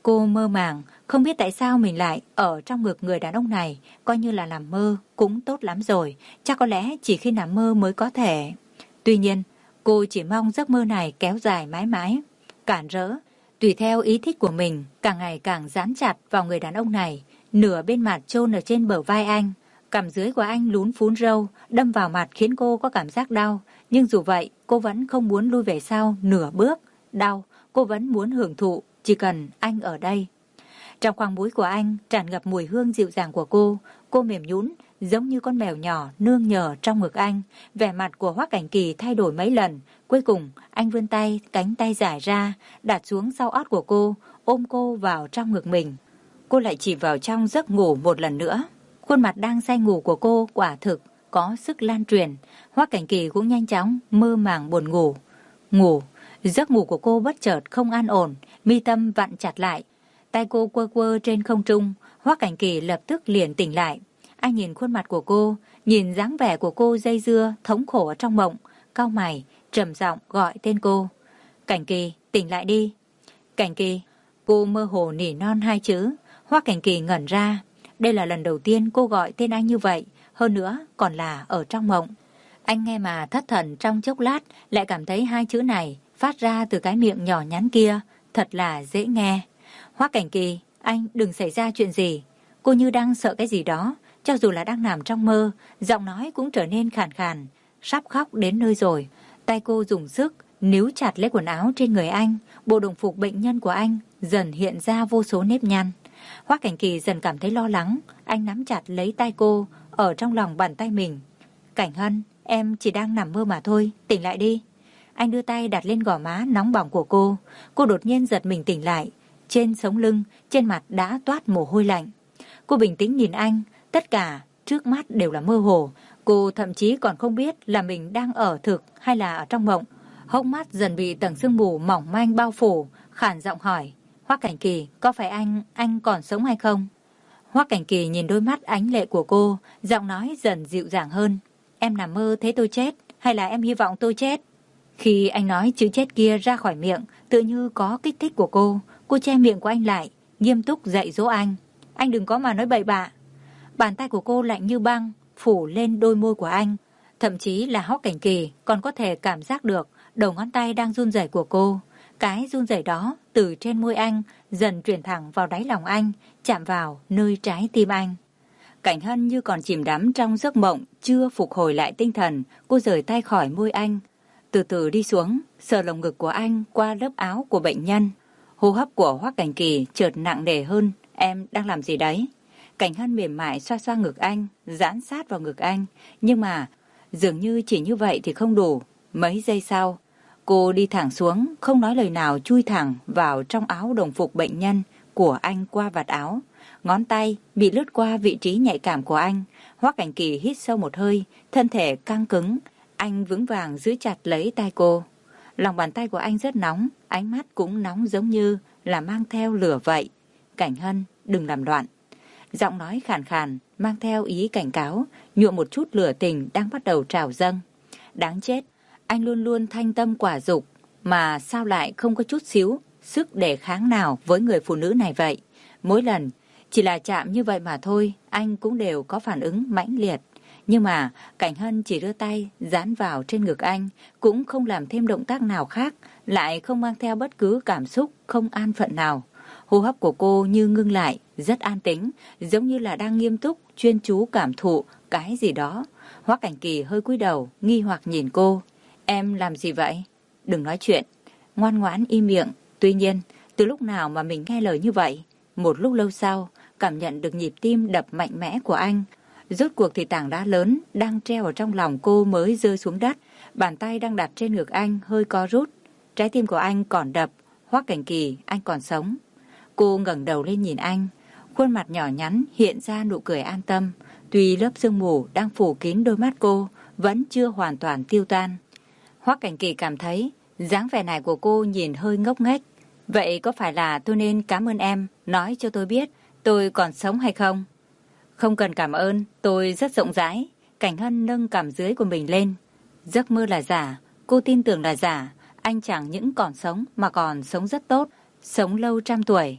Cô mơ màng, không biết tại sao mình lại ở trong ngực người đàn ông này, coi như là nằm mơ cũng tốt lắm rồi, chắc có lẽ chỉ khi nằm mơ mới có thể. Tuy nhiên, cô chỉ mong giấc mơ này kéo dài mãi mãi, cản rỡ, tùy theo ý thích của mình, càng ngày càng dán chặt vào người đàn ông này, nửa bên mặt chôn ở trên bờ vai anh. Cằm dưới của anh lún phún râu, đâm vào mặt khiến cô có cảm giác đau, nhưng dù vậy, cô vẫn không muốn lui về sau nửa bước. Đau, cô vẫn muốn hưởng thụ, chỉ cần anh ở đây. Trong khoang mũi của anh tràn ngập mùi hương dịu dàng của cô, cô mềm nhũn giống như con mèo nhỏ nương nhờ trong ngực anh. Vẻ mặt của Hoắc Cảnh Kỳ thay đổi mấy lần, cuối cùng anh vươn tay, cánh tay dài ra, đặt xuống sau ót của cô, ôm cô vào trong ngực mình. Cô lại chìm vào trong giấc ngủ một lần nữa. Khuôn mặt đang say ngủ của cô quả thực có sức lan truyền. Hoắc Cảnh Kỳ cũng nhanh chóng mơ màng buồn ngủ. Ngủ, giấc ngủ của cô bất chợt không an ổn, mi tâm vặn chặt lại. Tay cô quơ quơ trên không trung, Hoắc Cảnh Kỳ lập tức liền tỉnh lại. Anh nhìn khuôn mặt của cô, nhìn dáng vẻ của cô dây dưa, thống khổ ở trong mộng, cau mày, trầm giọng gọi tên cô. Cảnh Kỳ, tỉnh lại đi. Cảnh Kỳ, cô mơ hồ nỉ non hai chữ. Hoắc Cảnh Kỳ ngẩn ra. Đây là lần đầu tiên cô gọi tên anh như vậy, hơn nữa còn là ở trong mộng. Anh nghe mà thất thần trong chốc lát, lại cảm thấy hai chữ này phát ra từ cái miệng nhỏ nhắn kia, thật là dễ nghe. Hoắc Cảnh Kỳ, anh đừng xảy ra chuyện gì. Cô như đang sợ cái gì đó, cho dù là đang nằm trong mơ, giọng nói cũng trở nên khàn khàn, sắp khóc đến nơi rồi. Tay cô dùng sức níu chặt lấy quần áo trên người anh, bộ đồng phục bệnh nhân của anh dần hiện ra vô số nếp nhăn. Hoắc Cảnh Kỳ dần cảm thấy lo lắng, anh nắm chặt lấy tay cô ở trong lòng bàn tay mình. Cảnh Hân, em chỉ đang nằm mơ mà thôi, tỉnh lại đi. Anh đưa tay đặt lên gò má nóng bỏng của cô, cô đột nhiên giật mình tỉnh lại. Trên sống lưng, trên mặt đã toát mồ hôi lạnh. Cô bình tĩnh nhìn anh, tất cả trước mắt đều là mơ hồ. Cô thậm chí còn không biết là mình đang ở thực hay là ở trong mộng. Hốc mắt dần bị tầng sương mù mỏng manh bao phủ, khản giọng hỏi. Hoắc Cảnh Kỳ, có phải anh, anh còn sống hay không? Hoắc Cảnh Kỳ nhìn đôi mắt ánh lệ của cô, giọng nói dần dịu dàng hơn. Em nằm mơ thấy tôi chết, hay là em hy vọng tôi chết? Khi anh nói chữ chết kia ra khỏi miệng, tự như có kích thích của cô. Cô che miệng của anh lại, nghiêm túc dạy dỗ anh. Anh đừng có mà nói bậy bạ. Bàn tay của cô lạnh như băng, phủ lên đôi môi của anh. Thậm chí là Hoắc Cảnh Kỳ còn có thể cảm giác được đầu ngón tay đang run rẩy của cô. Cái run rẩy đó từ trên môi anh dần truyền thẳng vào đáy lòng anh, chạm vào nơi trái tim anh. Cảnh Hân như còn chìm đắm trong giấc mộng, chưa phục hồi lại tinh thần. Cô rời tay khỏi môi anh, từ từ đi xuống, sờ lồng ngực của anh qua lớp áo của bệnh nhân. Hô hấp của Hoắc Cảnh Kỳ chợt nặng nề hơn. Em đang làm gì đấy? Cảnh Hân mềm mại xoa xoa ngực anh, dán sát vào ngực anh. Nhưng mà dường như chỉ như vậy thì không đủ. Mấy giây sau, cô đi thẳng xuống, không nói lời nào, chui thẳng vào trong áo đồng phục bệnh nhân của anh qua vạt áo. Ngón tay bị lướt qua vị trí nhạy cảm của anh. Hoắc Cảnh Kỳ hít sâu một hơi, thân thể căng cứng. Anh vững vàng giữ chặt lấy tay cô. Lòng bàn tay của anh rất nóng, ánh mắt cũng nóng giống như là mang theo lửa vậy. Cảnh Hân, đừng làm loạn. Giọng nói khàn khàn, mang theo ý cảnh cáo, nhuộm một chút lửa tình đang bắt đầu trào dâng. Đáng chết, anh luôn luôn thanh tâm quả dục, mà sao lại không có chút xíu sức đề kháng nào với người phụ nữ này vậy? Mỗi lần, chỉ là chạm như vậy mà thôi, anh cũng đều có phản ứng mãnh liệt. Nhưng mà Cảnh Hân chỉ đưa tay dán vào trên ngực anh, cũng không làm thêm động tác nào khác, lại không mang theo bất cứ cảm xúc không an phận nào. Hô hấp của cô như ngưng lại, rất an tĩnh, giống như là đang nghiêm túc, chuyên chú cảm thụ cái gì đó. Hoắc Cảnh Kỳ hơi cúi đầu, nghi hoặc nhìn cô. Em làm gì vậy? Đừng nói chuyện. Ngoan ngoãn im miệng. Tuy nhiên, từ lúc nào mà mình nghe lời như vậy? Một lúc lâu sau, cảm nhận được nhịp tim đập mạnh mẽ của anh. Rốt cuộc thì tảng đá lớn đang treo ở trong lòng cô mới rơi xuống đất. Bàn tay đang đặt trên ngực anh hơi co rút. Trái tim của anh còn đập. Hoắc Cảnh Kỳ, anh còn sống. Cô ngẩng đầu lên nhìn anh. Khuôn mặt nhỏ nhắn hiện ra nụ cười an tâm. Tuy lớp sương mù đang phủ kín đôi mắt cô, vẫn chưa hoàn toàn tiêu tan. Hoắc Cảnh Kỳ cảm thấy dáng vẻ này của cô nhìn hơi ngốc nghếch. Vậy có phải là tôi nên cảm ơn em, nói cho tôi biết tôi còn sống hay không? Không cần cảm ơn, tôi rất rộng rãi. Cảnh Hân nâng cằm dưới của mình lên. Giấc mơ là giả, cô tin tưởng là giả. Anh chẳng những còn sống mà còn sống rất tốt, sống lâu trăm tuổi.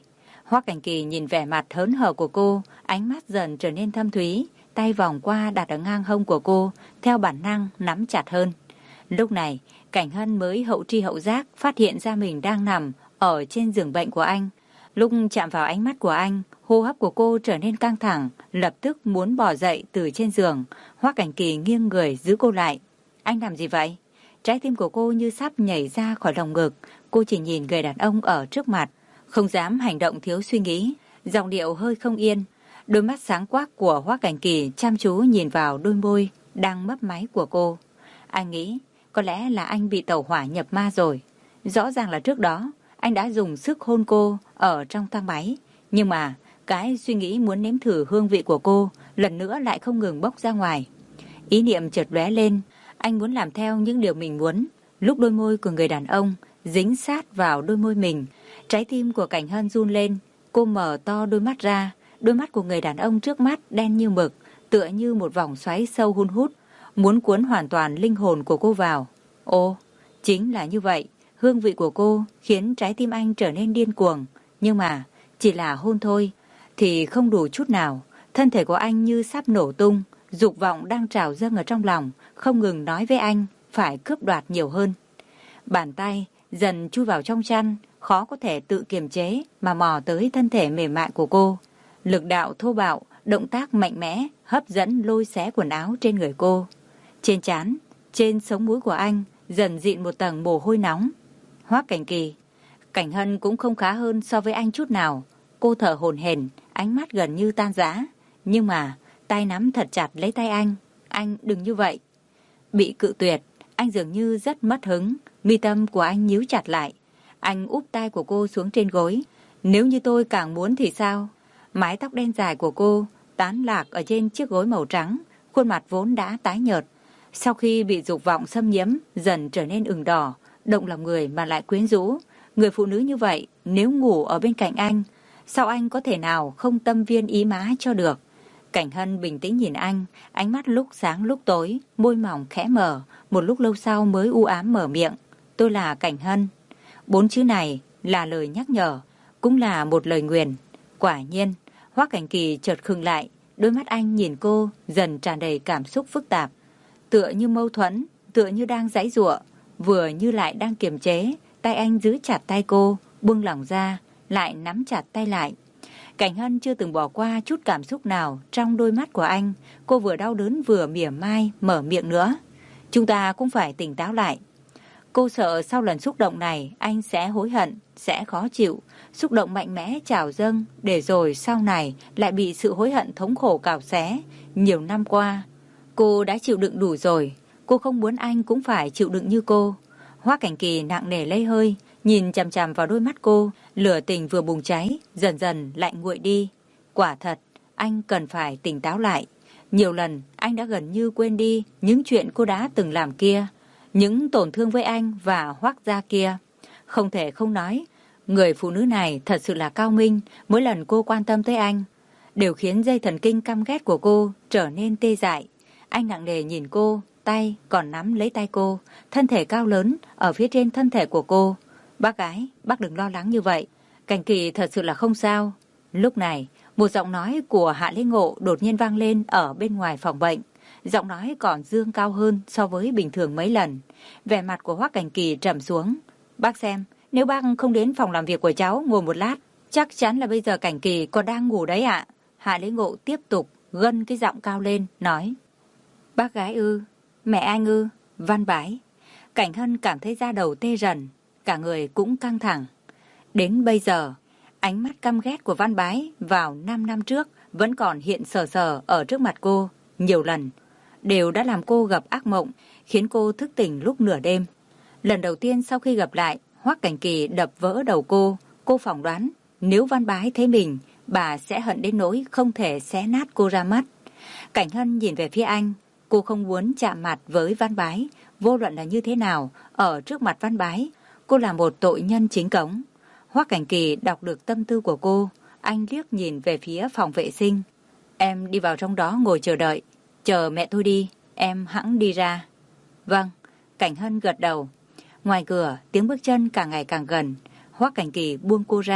Hoắc Cảnh Kỳ nhìn vẻ mặt hớn hở của cô, ánh mắt dần trở nên thâm thúy, tay vòng qua đặt ở ngang hông của cô, theo bản năng nắm chặt hơn. Lúc này, Cảnh Hân mới hậu tri hậu giác phát hiện ra mình đang nằm ở trên giường bệnh của anh. Lúc chạm vào ánh mắt của anh, hô hấp của cô trở nên căng thẳng, lập tức muốn bò dậy từ trên giường. Hoắc Cảnh Kỳ nghiêng người giữ cô lại. Anh làm gì vậy? Trái tim của cô như sắp nhảy ra khỏi lồng ngực. Cô chỉ nhìn người đàn ông ở trước mặt, không dám hành động thiếu suy nghĩ, giọng điệu hơi không yên. Đôi mắt sáng quắc của Hoắc Cảnh Kỳ chăm chú nhìn vào đôi môi đang mấp máy của cô. Anh nghĩ có lẽ là anh bị tẩu hỏa nhập ma rồi. Rõ ràng là trước đó anh đã dùng sức hôn cô ở trong thang máy, nhưng mà cái suy nghĩ muốn nếm thử hương vị của cô lần nữa lại không ngừng bốc ra ngoài. Ý niệm chợt lóe lên, anh muốn làm theo những điều mình muốn. Lúc đôi môi của người đàn ông dính sát vào đôi môi mình, trái tim của Cảnh Hân run lên. Cô mở to đôi mắt ra. Đôi mắt của người đàn ông trước mắt đen như mực, tựa như một vòng xoáy sâu hun hút, muốn cuốn hoàn toàn linh hồn của cô vào. Ô, chính là như vậy. Hương vị của cô khiến trái tim anh trở nên điên cuồng. Nhưng mà chỉ là hôn thôi thì không đủ chút nào. Thân thể của anh như sắp nổ tung, dục vọng đang trào dâng ở trong lòng, không ngừng nói với anh phải cướp đoạt nhiều hơn. Bàn tay dần chui vào trong chăn, khó có thể tự kiềm chế mà mò tới thân thể mềm mại của cô. Lực đạo thô bạo, động tác mạnh mẽ, hấp dẫn lôi xé quần áo trên người cô. Trên trán, trên sống mũi của anh dần dịn một tầng mồ hôi nóng. Hoắc Cảnh Kỳ, Cảnh Hân cũng không khá hơn so với anh chút nào. Cô thở hổn hển, ánh mắt gần như tan rã. Nhưng mà tay nắm thật chặt lấy tay anh. Anh đừng như vậy. Bị cự tuyệt, anh dường như rất mất hứng. Mi tâm của anh nhíu chặt lại. Anh úp tay của cô xuống trên gối. Nếu như tôi càng muốn thì sao? Mái tóc đen dài của cô tán lạc ở trên chiếc gối màu trắng, khuôn mặt vốn đã tái nhợt, sau khi bị dục vọng xâm nhiễm dần trở nên ửng đỏ, động lòng người mà lại quyến rũ. Người phụ nữ như vậy nếu ngủ ở bên cạnh anh, sao anh có thể nào không tâm viên ý má cho được? Cảnh Hân bình tĩnh nhìn anh, ánh mắt lúc sáng lúc tối, môi mỏng khẽ mở, một lúc lâu sau mới u ám mở miệng. Tôi là Cảnh Hân. Bốn chữ này là lời nhắc nhở, cũng là một lời nguyền. Quả nhiên, Hoắc Cảnh Kỳ chợt khựng lại, đôi mắt anh nhìn cô dần tràn đầy cảm xúc phức tạp, tựa như mâu thuẫn, tựa như đang giãy giụa, vừa như lại đang kiềm chế. Tay anh giữ chặt tay cô, buông lỏng ra, lại nắm chặt tay lại. Cảnh Hân chưa từng bỏ qua chút cảm xúc nào trong đôi mắt của anh. Cô vừa đau đớn vừa mỉa mai mở miệng nữa. Chúng ta cũng phải tỉnh táo lại. Cô sợ sau lần xúc động này anh sẽ hối hận, sẽ khó chịu. Xúc động mạnh mẽ trào dâng, để rồi sau này lại bị sự hối hận thống khổ cào xé. Nhiều năm qua, cô đã chịu đựng đủ rồi. Cô không muốn anh cũng phải chịu đựng như cô. Hoắc Cảnh Kỳ nặng nề lấy hơi, nhìn chằm chằm vào đôi mắt cô. Lửa tình vừa bùng cháy, dần dần lạnh nguội đi. Quả thật, anh cần phải tỉnh táo lại. Nhiều lần anh đã gần như quên đi những chuyện cô đã từng làm kia, những tổn thương với anh và Hoắc gia kia. Không thể không nói, người phụ nữ này thật sự là cao minh. Mỗi lần cô quan tâm tới anh đều khiến dây thần kinh căm ghét của cô trở nên tê dại. Anh nặng nề nhìn cô, tay còn nắm lấy tay cô, thân thể cao lớn ở phía trên thân thể của cô. Bác gái, bác đừng lo lắng như vậy. Cảnh Kỳ thật sự là không sao. Lúc này, một giọng nói của Hạ Lễ Ngộ đột nhiên vang lên ở bên ngoài phòng bệnh. Giọng nói còn dương cao hơn so với bình thường mấy lần. Vẻ mặt của Hoắc Cảnh Kỳ trầm xuống. Bác xem, nếu bác không đến phòng làm việc của cháu ngồi một lát, chắc chắn là bây giờ Cảnh Kỳ còn đang ngủ đấy ạ. Hạ Lễ Ngộ tiếp tục gân cái giọng cao lên, nói. Bác gái ư, mẹ anh ư, Văn Bái. Cảnh Hân cảm thấy da đầu tê rần, cả người cũng căng thẳng. Đến bây giờ, ánh mắt căm ghét của Văn Bái vào năm năm trước vẫn còn hiện sờ sờ ở trước mặt cô. Nhiều lần, đều đã làm cô gặp ác mộng, khiến cô thức tỉnh lúc nửa đêm. Lần đầu tiên sau khi gặp lại, Hoắc Cảnh Kỳ đập vỡ đầu cô. Cô phỏng đoán, nếu Văn Bái thấy mình, bà sẽ hận đến nỗi không thể xé nát cô ra mắt. Cảnh Hân nhìn về phía anh. Cô không muốn chạm mặt với Văn Bái. Vô luận là như thế nào, ở trước mặt Văn Bái, cô là một tội nhân chính cống. Hoắc Cảnh Kỳ đọc được tâm tư của cô. Anh liếc nhìn về phía phòng vệ sinh. Em đi vào trong đó ngồi chờ đợi. Chờ mẹ tôi đi, em hẵng đi ra. Vâng, Cảnh Hân gật đầu. Ngoài cửa, tiếng bước chân càng ngày càng gần. Hoắc Cảnh Kỳ buông cô ra.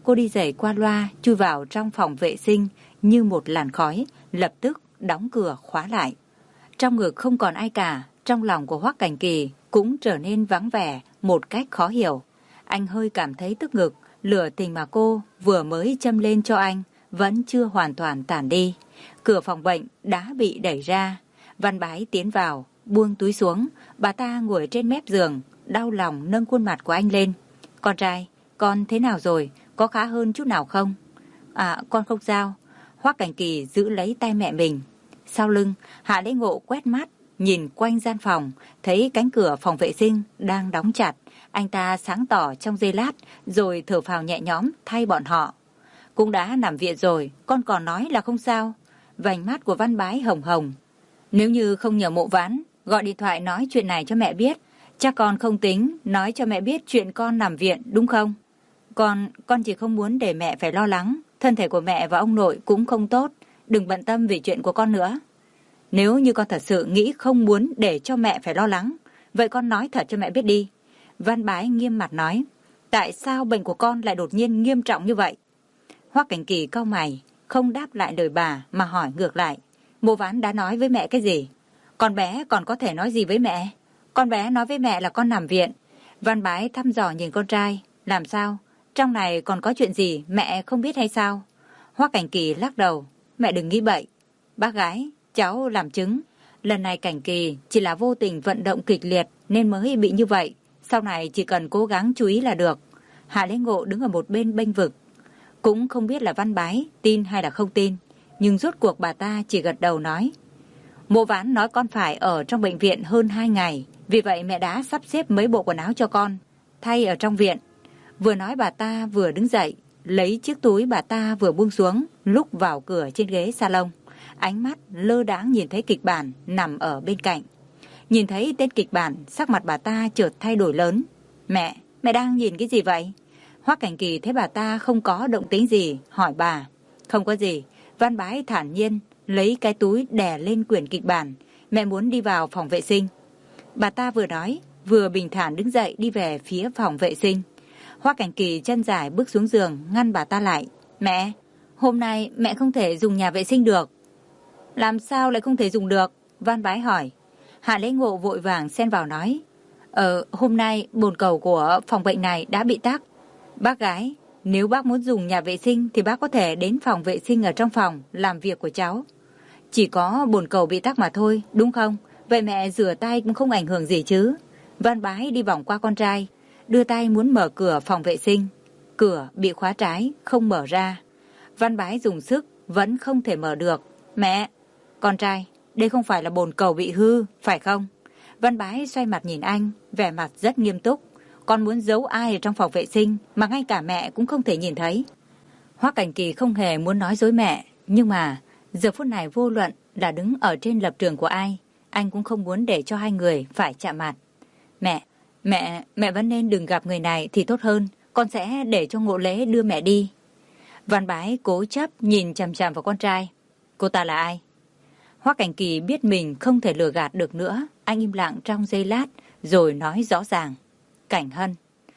cô đi giày qua loa chui vào trong phòng vệ sinh như một làn khói, lập tức đóng cửa khóa lại. Trong ngực không còn ai cả, trong lòng của Hoắc Cảnh Kỳ cũng trở nên vắng vẻ một cách khó hiểu. Anh hơi cảm thấy tức ngực, lửa tình mà cô vừa mới châm lên cho anh vẫn chưa hoàn toàn tản đi. Cửa phòng bệnh đã bị đẩy ra. Văn Bái tiến vào, buông túi xuống. Bà ta ngồi trên mép giường, đau lòng nâng khuôn mặt của anh lên. Con trai, con thế nào rồi? Có khá hơn chút nào không? À, con không sao. Hoắc Cảnh Kỳ giữ lấy tay mẹ mình. Sau lưng, Hạ Lễ Ngộ quét mắt, nhìn quanh gian phòng, thấy cánh cửa phòng vệ sinh đang đóng chặt. Anh ta sáng tỏ trong giây lát, rồi thở phào nhẹ nhõm thay bọn họ. Cũng đã nằm viện rồi, con còn nói là không sao. Vành mắt của Văn Bái hồng hồng. Nếu như không nhờ Mộ Vãn gọi điện thoại nói chuyện này cho mẹ biết, chắc con không tính nói cho mẹ biết chuyện con nằm viện, đúng không? Con, con chỉ không muốn để mẹ phải lo lắng. Thân thể của mẹ và ông nội cũng không tốt. Đừng bận tâm vì chuyện của con nữa. Nếu như con thật sự nghĩ không muốn để cho mẹ phải lo lắng, vậy con nói thật cho mẹ biết đi. Văn Bái nghiêm mặt nói. Tại sao bệnh của con lại đột nhiên nghiêm trọng như vậy? Hoắc Cảnh Kỳ cau mày, không đáp lại lời bà mà hỏi ngược lại. Mộ Vãn đã nói với mẹ cái gì? Con bé còn có thể nói gì với mẹ? Con bé nói với mẹ là con nằm viện. Văn Bái thăm dò nhìn con trai. Làm sao? Trong này còn có chuyện gì mẹ không biết hay sao? Hoắc Cảnh Kỳ lắc đầu. Mẹ đừng nghĩ bậy. Bác gái, cháu làm chứng. Lần này Cảnh Kỳ chỉ là vô tình vận động kịch liệt nên mới bị như vậy. Sau này chỉ cần cố gắng chú ý là được. Hạ Lễ Ngộ đứng ở một bên bênh vực. Cũng không biết là Văn Bái tin hay là không tin. Nhưng rốt cuộc bà ta chỉ gật đầu nói. Mộ Vãn nói con phải ở trong bệnh viện hơn hai ngày. Vì vậy mẹ đã sắp xếp mấy bộ quần áo cho con thay ở trong viện. Vừa nói bà ta vừa đứng dậy, lấy chiếc túi bà ta vừa buông xuống, lúc vào cửa trên ghế salon. Ánh mắt lơ đãng nhìn thấy kịch bản nằm ở bên cạnh. Nhìn thấy tên kịch bản, sắc mặt bà ta chợt thay đổi lớn. Mẹ, mẹ đang nhìn cái gì vậy? Hoắc Cảnh Kỳ thấy bà ta không có động tĩnh gì, hỏi bà. Không có gì. Văn Bái thản nhiên lấy cái túi đè lên quyển kịch bản. Mẹ muốn đi vào phòng vệ sinh. Bà ta vừa nói, vừa bình thản đứng dậy đi về phía phòng vệ sinh. Hoắc Cảnh Kỳ chân dài bước xuống giường ngăn bà ta lại. Mẹ, hôm nay mẹ không thể dùng nhà vệ sinh được. Làm sao lại không thể dùng được? Văn Bái hỏi. Hạ Lễ Ngộ vội vàng xen vào nói. Ờ, hôm nay bồn cầu của phòng bệnh này đã bị tắc. Bác gái, nếu bác muốn dùng nhà vệ sinh thì bác có thể đến phòng vệ sinh ở trong phòng làm việc của cháu. Chỉ có bồn cầu bị tắc mà thôi, đúng không? Vậy mẹ rửa tay cũng không ảnh hưởng gì chứ? Văn Bái đi vòng qua con trai, đưa tay muốn mở cửa phòng vệ sinh. Cửa bị khóa trái, không mở ra. Văn Bái dùng sức, vẫn không thể mở được. Mẹ, con trai, đây không phải là bồn cầu bị hư, phải không? Văn Bái xoay mặt nhìn anh, vẻ mặt rất nghiêm túc. Con muốn giấu ai ở trong phòng vệ sinh mà ngay cả mẹ cũng không thể nhìn thấy. Hoắc Cảnh Kỳ không hề muốn nói dối mẹ, nhưng mà giờ phút này vô luận là đứng ở trên lập trường của ai, anh cũng không muốn để cho hai người phải chạm mặt. Mẹ, mẹ, mẹ vẫn nên đừng gặp người này thì tốt hơn. Con sẽ để cho Ngộ Lễ đưa mẹ đi. Văn Bái cố chấp nhìn chằm chằm vào con trai. Cô ta là ai? Hoắc Cảnh Kỳ biết mình không thể lừa gạt được nữa. Anh im lặng trong giây lát rồi nói rõ ràng. Cảnh Hân.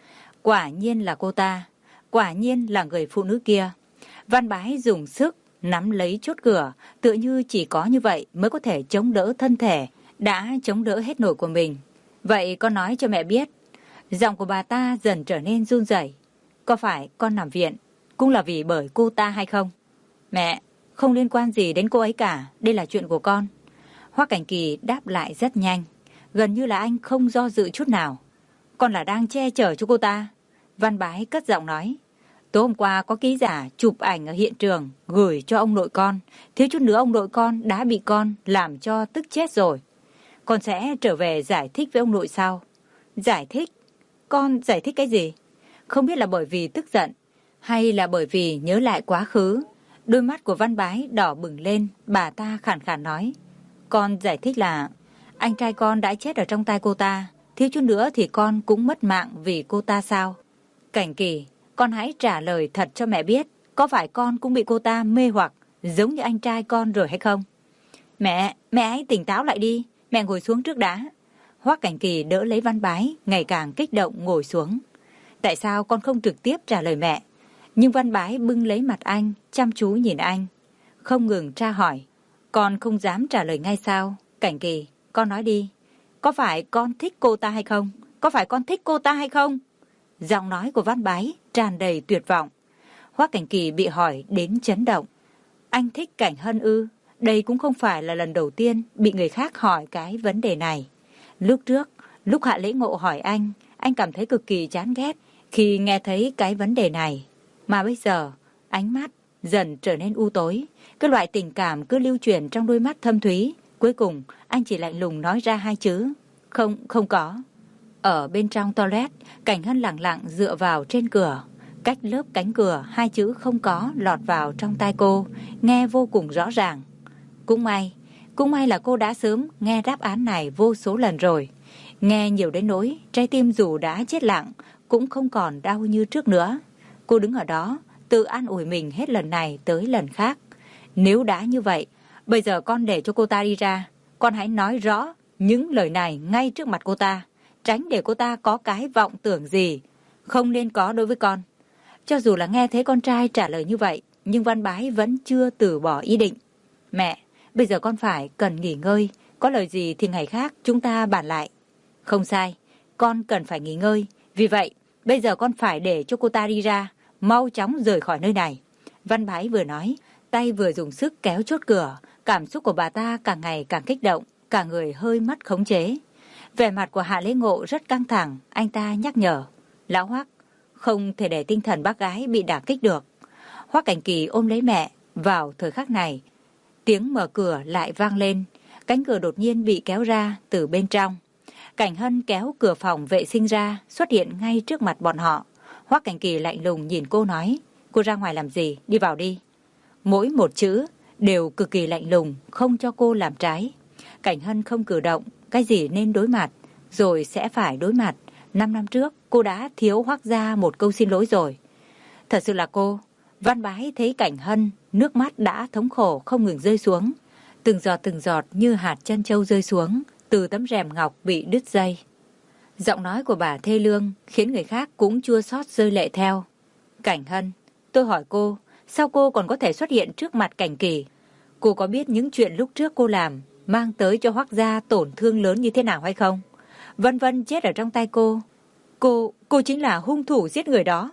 Quả nhiên là cô ta. Quả nhiên là người phụ nữ kia. Văn Bái dùng sức nắm lấy chốt cửa, tựa như chỉ có như vậy mới có thể chống đỡ thân thể đã chống đỡ hết nổi của mình. Vậy con nói cho mẹ biết. Giọng của bà ta dần trở nên run rẩy. Có phải con nằm viện cũng là vì bởi cô ta hay không? Mẹ, không liên quan gì đến cô ấy cả, đây là chuyện của con. Hoắc Cảnh Kỳ đáp lại rất nhanh, gần như là anh không do dự chút nào. Con là đang che chở cho cô ta. Văn Bái cất giọng nói. Tối hôm qua có ký giả chụp ảnh ở hiện trường gửi cho ông nội con. Thiếu chút nữa ông nội con đã bị con làm cho tức chết rồi. Con sẽ trở về giải thích với ông nội sau. Giải thích? Con giải thích cái gì? Không biết là bởi vì tức giận hay là bởi vì nhớ lại quá khứ. Đôi mắt của Văn Bái đỏ bừng lên. Bà ta khàn khàn nói. Con giải thích là anh trai con đã chết ở trong tay cô ta. Thiếu chút nữa thì con cũng mất mạng vì cô ta sao? Cảnh Kỳ, con hãy trả lời thật cho mẹ biết. Có phải con cũng bị cô ta mê hoặc giống như anh trai con rồi hay không? Mẹ, mẹ hãy tỉnh táo lại đi. Mẹ ngồi xuống trước đã. Hoắc Cảnh Kỳ đỡ lấy Văn Bái, ngày càng kích động ngồi xuống. Tại sao con không trực tiếp trả lời mẹ? Nhưng Văn Bái bưng lấy mặt anh, chăm chú nhìn anh, không ngừng tra hỏi. Con không dám trả lời ngay sao? Cảnh Kỳ, con nói đi. Có phải con thích cô ta hay không? Có phải con thích cô ta hay không? Giọng nói của Văn Bái tràn đầy tuyệt vọng. Hoắc Cảnh Kỳ bị hỏi đến chấn động. Anh thích Cảnh Hân ư? Đây cũng không phải là lần đầu tiên bị người khác hỏi cái vấn đề này. Lúc trước, lúc Hạ Lễ Ngộ hỏi anh, anh cảm thấy cực kỳ chán ghét khi nghe thấy cái vấn đề này. Mà bây giờ, ánh mắt dần trở nên u tối. Cái loại tình cảm cứ lưu chuyển trong đôi mắt thâm thúy. Cuối cùng, anh chỉ lạnh lùng nói ra hai chữ. Không, không có. Ở bên trong toilet, Cảnh Hân lặng lặng dựa vào trên cửa. Cách lớp cánh cửa, hai chữ không có lọt vào trong tai cô, nghe vô cùng rõ ràng. Cũng may, cũng may là cô đã sớm nghe đáp án này vô số lần rồi. Nghe nhiều đến nỗi, trái tim dù đã chết lặng, cũng không còn đau như trước nữa. Cô đứng ở đó, tự an ủi mình hết lần này tới lần khác. Nếu đã như vậy, bây giờ con để cho cô ta đi ra. Con hãy nói rõ những lời này ngay trước mặt cô ta. Tránh để cô ta có cái vọng tưởng gì không nên có đối với con. Cho dù là nghe thấy con trai trả lời như vậy, nhưng Văn Bái vẫn chưa từ bỏ ý định. Mẹ, bây giờ con phải cần nghỉ ngơi. Có lời gì thì ngày khác chúng ta bàn lại. Không sai, con cần phải nghỉ ngơi. Vì vậy, bây giờ con phải để cho cô ta đi ra, mau chóng rời khỏi nơi này. Văn Bái vừa nói, tay vừa dùng sức kéo chốt cửa. Cảm xúc của bà ta càng ngày càng kích động, cả người hơi mất khống chế. Vẻ mặt của Hạ Lễ Ngộ rất căng thẳng, anh ta nhắc nhở. Lão Hoắc, không thể để tinh thần bác gái bị đả kích được. Hoắc Cảnh Kỳ ôm lấy mẹ. Vào thời khắc này, tiếng mở cửa lại vang lên. Cánh cửa đột nhiên bị kéo ra từ bên trong. Cảnh Hân kéo cửa phòng vệ sinh ra, xuất hiện ngay trước mặt bọn họ. Hoắc Cảnh Kỳ lạnh lùng nhìn cô nói, cô ra ngoài làm gì, đi vào đi. Mỗi một chữ đều cực kỳ lạnh lùng, không cho cô làm trái. Cảnh Hân không cử động, cái gì nên đối mặt, rồi sẽ phải đối mặt. Năm năm trước, cô đã thiếu Hoắc gia một câu xin lỗi rồi. Thật sự là cô. Văn Bái thấy Cảnh Hân, nước mắt đã thống khổ không ngừng rơi xuống. Từng giọt từng giọt như hạt chân châu rơi xuống, từ tấm rèm ngọc bị đứt dây. Giọng nói của bà thê lương khiến người khác cũng chua xót rơi lệ theo. Cảnh Hân, tôi hỏi cô, sao cô còn có thể xuất hiện trước mặt Cảnh Kỳ? Cô có biết những chuyện lúc trước cô làm mang tới cho Hoắc gia tổn thương lớn như thế nào hay không? Vân Vân chết ở trong tay cô. Cô, cô chính là hung thủ giết người đó.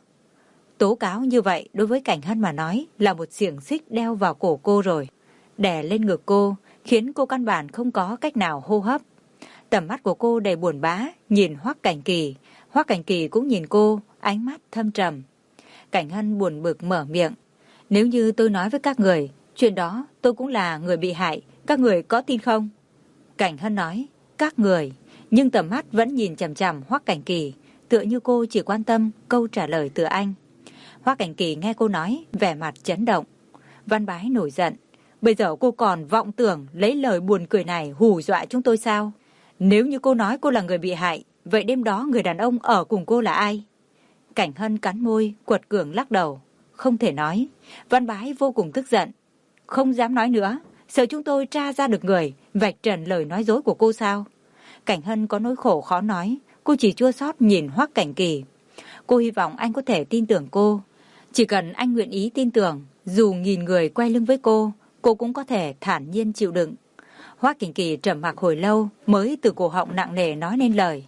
Tố cáo như vậy đối với Cảnh Hân mà nói là một xiềng xích đeo vào cổ cô rồi. Đè lên ngực cô, khiến cô căn bản không có cách nào hô hấp. Tầm mắt của cô đầy buồn bã, nhìn Hoắc Cảnh Kỳ. Hoắc Cảnh Kỳ cũng nhìn cô, ánh mắt thâm trầm. Cảnh Hân buồn bực mở miệng. Nếu như tôi nói với các người, chuyện đó tôi cũng là người bị hại, các người có tin không? Cảnh Hân nói, các người, nhưng tầm mắt vẫn nhìn chằm chằm Hoắc Cảnh Kỳ, tựa như cô chỉ quan tâm câu trả lời từ anh. Hoắc Cảnh Kỳ nghe cô nói, vẻ mặt chấn động. Văn Bái nổi giận. Bây giờ cô còn vọng tưởng lấy lời buồn cười này hù dọa chúng tôi sao? Nếu như cô nói cô là người bị hại, vậy đêm đó người đàn ông ở cùng cô là ai? Cảnh Hân cắn môi, quật cường lắc đầu. Không thể nói. Văn Bái vô cùng tức giận. Không dám nói nữa. Sợ chúng tôi tra ra được người, vạch trần lời nói dối của cô sao? Cảnh Hân có nỗi khổ khó nói. Cô chỉ chua xót nhìn Hoắc Cảnh Kỳ. Cô hy vọng anh có thể tin tưởng cô. Chỉ cần anh nguyện ý tin tưởng, dù nghìn người quay lưng với cô, cô cũng có thể thản nhiên chịu đựng. Hoắc Cảnh Kỳ trầm mặc hồi lâu mới từ cổ họng nặng nề nói nên lời.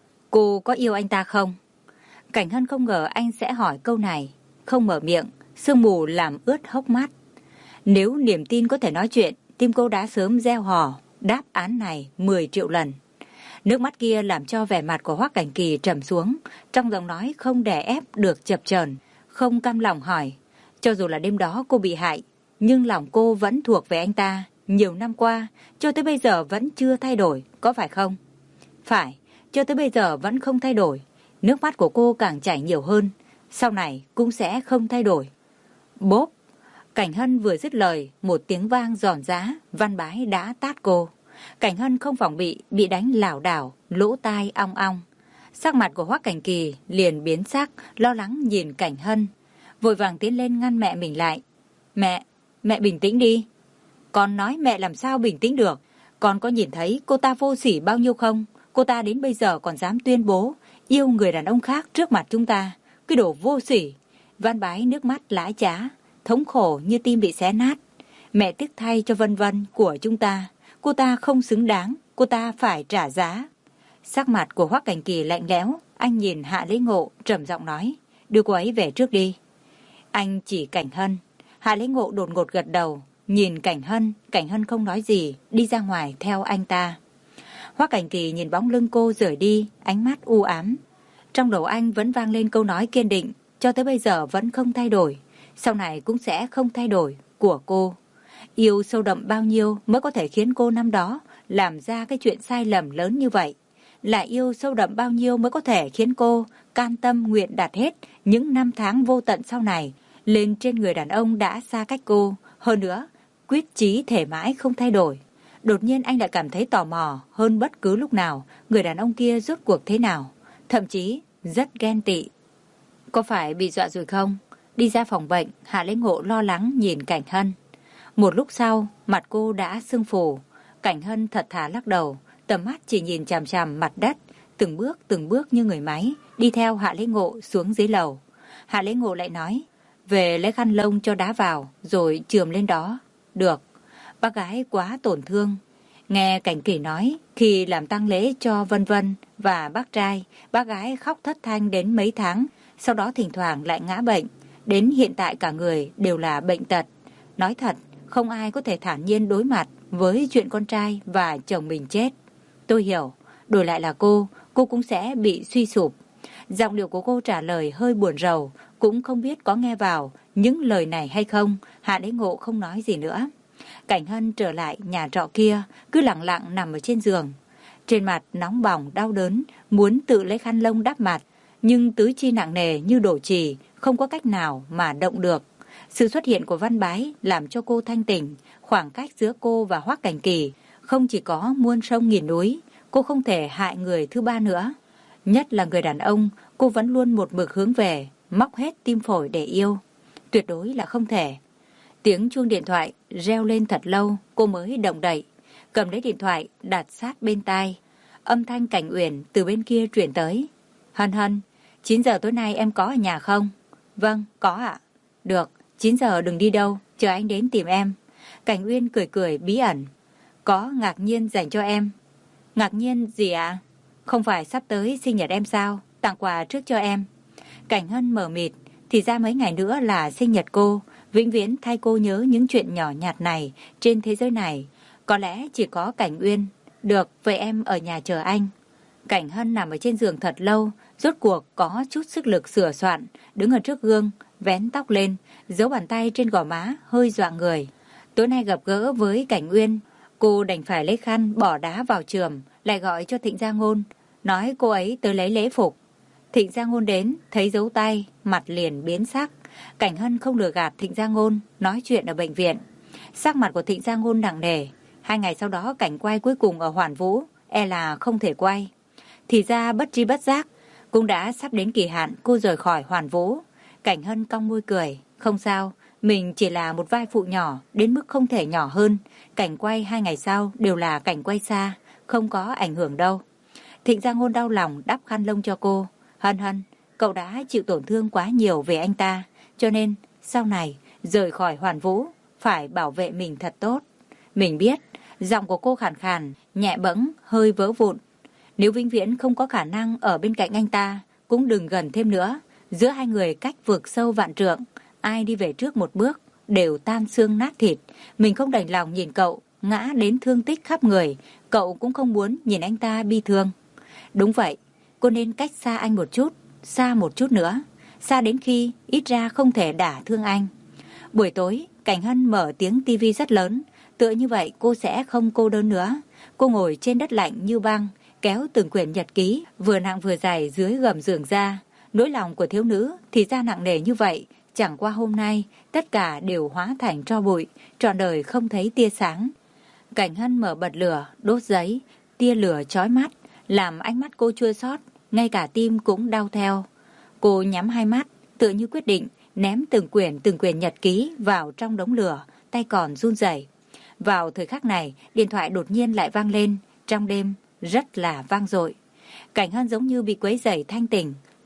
Cô có yêu anh ta không? Cảnh Hân không ngờ anh sẽ hỏi câu này. Không mở miệng, sương mù làm ướt hốc mắt. Nếu niềm tin có thể nói chuyện, tim cô đã sớm reo hò đáp án này mười triệu lần. Nước mắt kia làm cho vẻ mặt của Hoắc Cảnh Kỳ trầm xuống, trong giọng nói không đè ép được chập chờn, không cam lòng hỏi. Cho dù là đêm đó cô bị hại, nhưng lòng cô vẫn thuộc về anh ta. Nhiều năm qua, cho tới bây giờ vẫn chưa thay đổi, có phải không? Phải, cho tới bây giờ vẫn không thay đổi. Nước mắt của cô càng chảy nhiều hơn, sau này cũng sẽ không thay đổi. Bốp! Cảnh Hân vừa dứt lời, một tiếng vang giòn giã, Văn Bái đã tát cô. Cảnh Hân không phòng bị, bị đánh lảo đảo, lỗ tai ong ong. Sắc mặt của Hoắc Cảnh Kỳ liền biến sắc, lo lắng nhìn Cảnh Hân. Vội vàng tiến lên ngăn mẹ mình lại. Mẹ, mẹ bình tĩnh đi. Con nói mẹ làm sao bình tĩnh được. Con có nhìn thấy cô ta vô sỉ bao nhiêu không? Cô ta đến bây giờ còn dám tuyên bố yêu người đàn ông khác trước mặt chúng ta. Cái đồ vô sỉ. Văn Bái nước mắt lã chã, thống khổ như tim bị xé nát. Mẹ tiếc thay cho Vân Vân của chúng ta. Cô ta không xứng đáng, cô ta phải trả giá. Sắc mặt của Hoắc Cảnh Kỳ lạnh lẽo, anh nhìn Hạ Lễ Ngộ trầm giọng nói, đưa cô ấy về trước đi. Anh chỉ Cảnh Hân. Hạ Lễ Ngộ đột ngột gật đầu, nhìn Cảnh Hân, Cảnh Hân không nói gì, đi ra ngoài theo anh ta. Hoắc Cảnh Kỳ nhìn bóng lưng cô rời đi, ánh mắt u ám. Trong đầu anh vẫn vang lên câu nói kiên định, cho tới bây giờ vẫn không thay đổi, sau này cũng sẽ không thay đổi, của cô. Yêu sâu đậm bao nhiêu mới có thể khiến cô năm đó làm ra cái chuyện sai lầm lớn như vậy? Là yêu sâu đậm bao nhiêu mới có thể khiến cô can tâm nguyện đặt hết những năm tháng vô tận sau này lên trên người đàn ông đã xa cách cô, hơn nữa, quyết chí thể mãi không thay đổi. Đột nhiên anh lại cảm thấy tò mò hơn bất cứ lúc nào, người đàn ông kia rốt cuộc thế nào, thậm chí rất ghen tị. Có phải bị dọa rồi không? Đi ra phòng bệnh, Hạ Lễ Ngộ lo lắng nhìn Cảnh Hân. Một lúc sau, mặt cô đã sưng phù. Cảnh Hân thật thà lắc đầu, tầm mắt chỉ nhìn chằm chằm mặt đất, từng bước từng bước như người máy, đi theo Hạ Lễ Ngộ xuống dưới lầu. Hạ Lễ Ngộ lại nói, về lấy khăn lông cho đá vào, rồi chườm lên đó. Được. Bác gái quá tổn thương. Nghe Cảnh Kỳ nói, khi làm tang lễ cho Vân Vân và bác trai, bác gái khóc thất thanh đến mấy tháng, sau đó thỉnh thoảng lại ngã bệnh. Đến hiện tại cả người đều là bệnh tật. Nói thật, không ai có thể thản nhiên đối mặt với chuyện con trai và chồng mình chết. Tôi hiểu, đổi lại là cô, cô cũng sẽ bị suy sụp. Giọng điệu của cô trả lời hơi buồn rầu, cũng không biết có nghe vào những lời này hay không. Hạ Lễ Ngộ không nói gì nữa. Cảnh Hân trở lại nhà trọ kia, cứ lặng lặng nằm ở trên giường. Trên mặt nóng bỏng, đau đớn, muốn tự lấy khăn lông đắp mặt, nhưng tứ chi nặng nề như đổ chì, không có cách nào mà động được. Sự xuất hiện của Văn Bái làm cho cô thanh tỉnh, khoảng cách giữa cô và Hoắc Cảnh Kỳ không chỉ có muôn sông nghìn núi, cô không thể hại người thứ ba nữa. Nhất là người đàn ông, cô vẫn luôn một mực hướng về, móc hết tim phổi để yêu. Tuyệt đối là không thể. Tiếng chuông điện thoại reo lên thật lâu, cô mới động đậy, cầm lấy điện thoại đặt sát bên tai. Âm thanh Cảnh Uyển từ bên kia truyền tới. Hân Hân, chín giờ tối nay em có ở nhà không? Vâng, có ạ. Được, chín giờ đừng đi đâu, chờ anh đến tìm em. Cảnh Uyên cười cười bí ẩn. Có ngạc nhiên dành cho em. Ngạc nhiên gì ạ? Không phải sắp tới sinh nhật em sao? Tặng quà trước cho em. Cảnh Hân mờ mịt, thì ra mấy ngày nữa là sinh nhật cô, vĩnh viễn thay cô nhớ những chuyện nhỏ nhặt này trên thế giới này. Có lẽ chỉ có Cảnh Uyên. Được, vậy em ở nhà chờ anh. Cảnh Hân nằm ở trên giường thật lâu, rốt cuộc có chút sức lực sửa soạn, đứng ở trước gương, vén tóc lên, giấu bàn tay trên gò má hơi dọa người. Tối nay gặp gỡ với Cảnh Uyên, cô đành phải lấy khăn bỏ đá vào chườm, lại gọi cho Thịnh Gia Ngôn, nói cô ấy tới lấy lễ phục. Thịnh Gia Ngôn đến, thấy dấu tay, mặt liền biến sắc. Cảnh Hân không lừa gạt Thịnh Gia Ngôn, nói chuyện ở bệnh viện. Sắc mặt của Thịnh Gia Ngôn nặng nề. Hai ngày sau đó cảnh quay cuối cùng ở Hoàn Vũ, e là không thể quay. Thì ra bất tri bất giác, cũng đã sắp đến kỳ hạn cô rời khỏi Hoàn Vũ. Cảnh Hân cong môi cười, không sao, mình chỉ là một vai phụ nhỏ, đến mức không thể nhỏ hơn. Cảnh quay hai ngày sau đều là cảnh quay xa, không có ảnh hưởng đâu. Thịnh Gia Ngôn đau lòng đắp khăn lông cho cô. Hân Hân, cậu đã chịu tổn thương quá nhiều về anh ta, cho nên sau này rời khỏi Hoàn Vũ phải bảo vệ mình thật tốt. Mình biết, giọng của cô khàn khàn, nhẹ bẫng, hơi vỡ vụn. Nếu vĩnh viễn không có khả năng ở bên cạnh anh ta, cũng đừng gần thêm nữa. Giữa hai người cách vực sâu vạn trượng, ai đi về trước một bước đều tan xương nát thịt. Mình không đành lòng nhìn cậu ngã đến thương tích khắp người, cậu cũng không muốn nhìn anh ta bi thương. Đúng vậy, cô nên cách xa anh một chút, xa một chút nữa, xa đến khi ít ra không thể đả thương anh. Buổi tối, Cảnh Hân mở tiếng tivi rất lớn, tựa như vậy cô sẽ không cô đơn nữa. Cô ngồi trên đất lạnh như băng, kéo từng quyển nhật ký vừa nặng vừa dày dưới gầm giường ra. Nỗi lòng của thiếu nữ thì ra nặng nề như vậy, chẳng qua hôm nay tất cả đều hóa thành tro bụi, trọn đời không thấy tia sáng. Cảnh Hân mở bật lửa, đốt giấy, tia lửa chói mắt, làm ánh mắt cô chua xót, ngay cả tim cũng đau theo. Cô nhắm hai mắt, tựa như quyết định ném từng quyển từng quyển nhật ký vào trong đống lửa, tay còn run rẩy. Vào thời khắc này, điện thoại đột nhiên lại vang lên, trong đêm rất là vang dội. Cảnh Hân giống như bị quấy rầy thanh tỉnh,